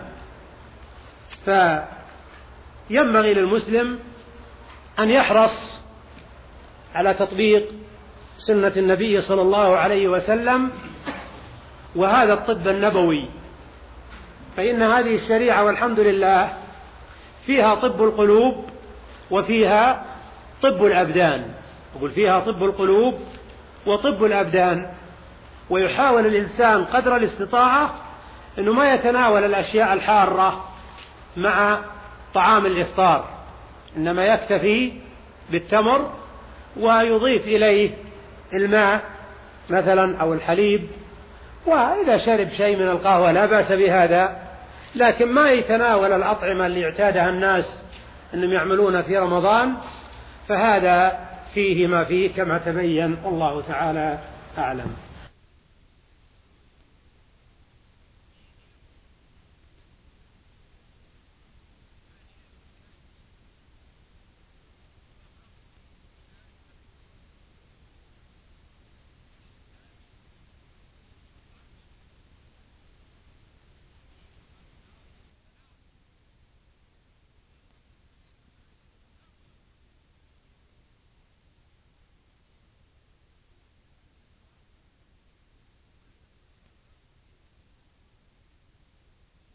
فينبغي للمسلم أن يحرص على تطبيق سنة النبي صلى الله عليه وسلم وهذا الطب النبوي، فإن هذه الشريعة والحمد لله فيها طب القلوب وفيها طب الأبدان. أقول فيها طب القلوب وطب الأبدان، ويحاول الإنسان قدر الاستطاعة أنه ما يتناول الأشياء الحارة مع طعام الإفطار، إنما يكتفي بالتمر ويضيف إليه الماء مثلا أو الحليب، وإذا شرب شيء من القهوة لا بأس بهذا، لكن ما يتناول الأطعمة اللي اعتادها الناس أنهم يعملون في رمضان، فهذا فيه ما فيه كما تبين، والله تعالى أعلم.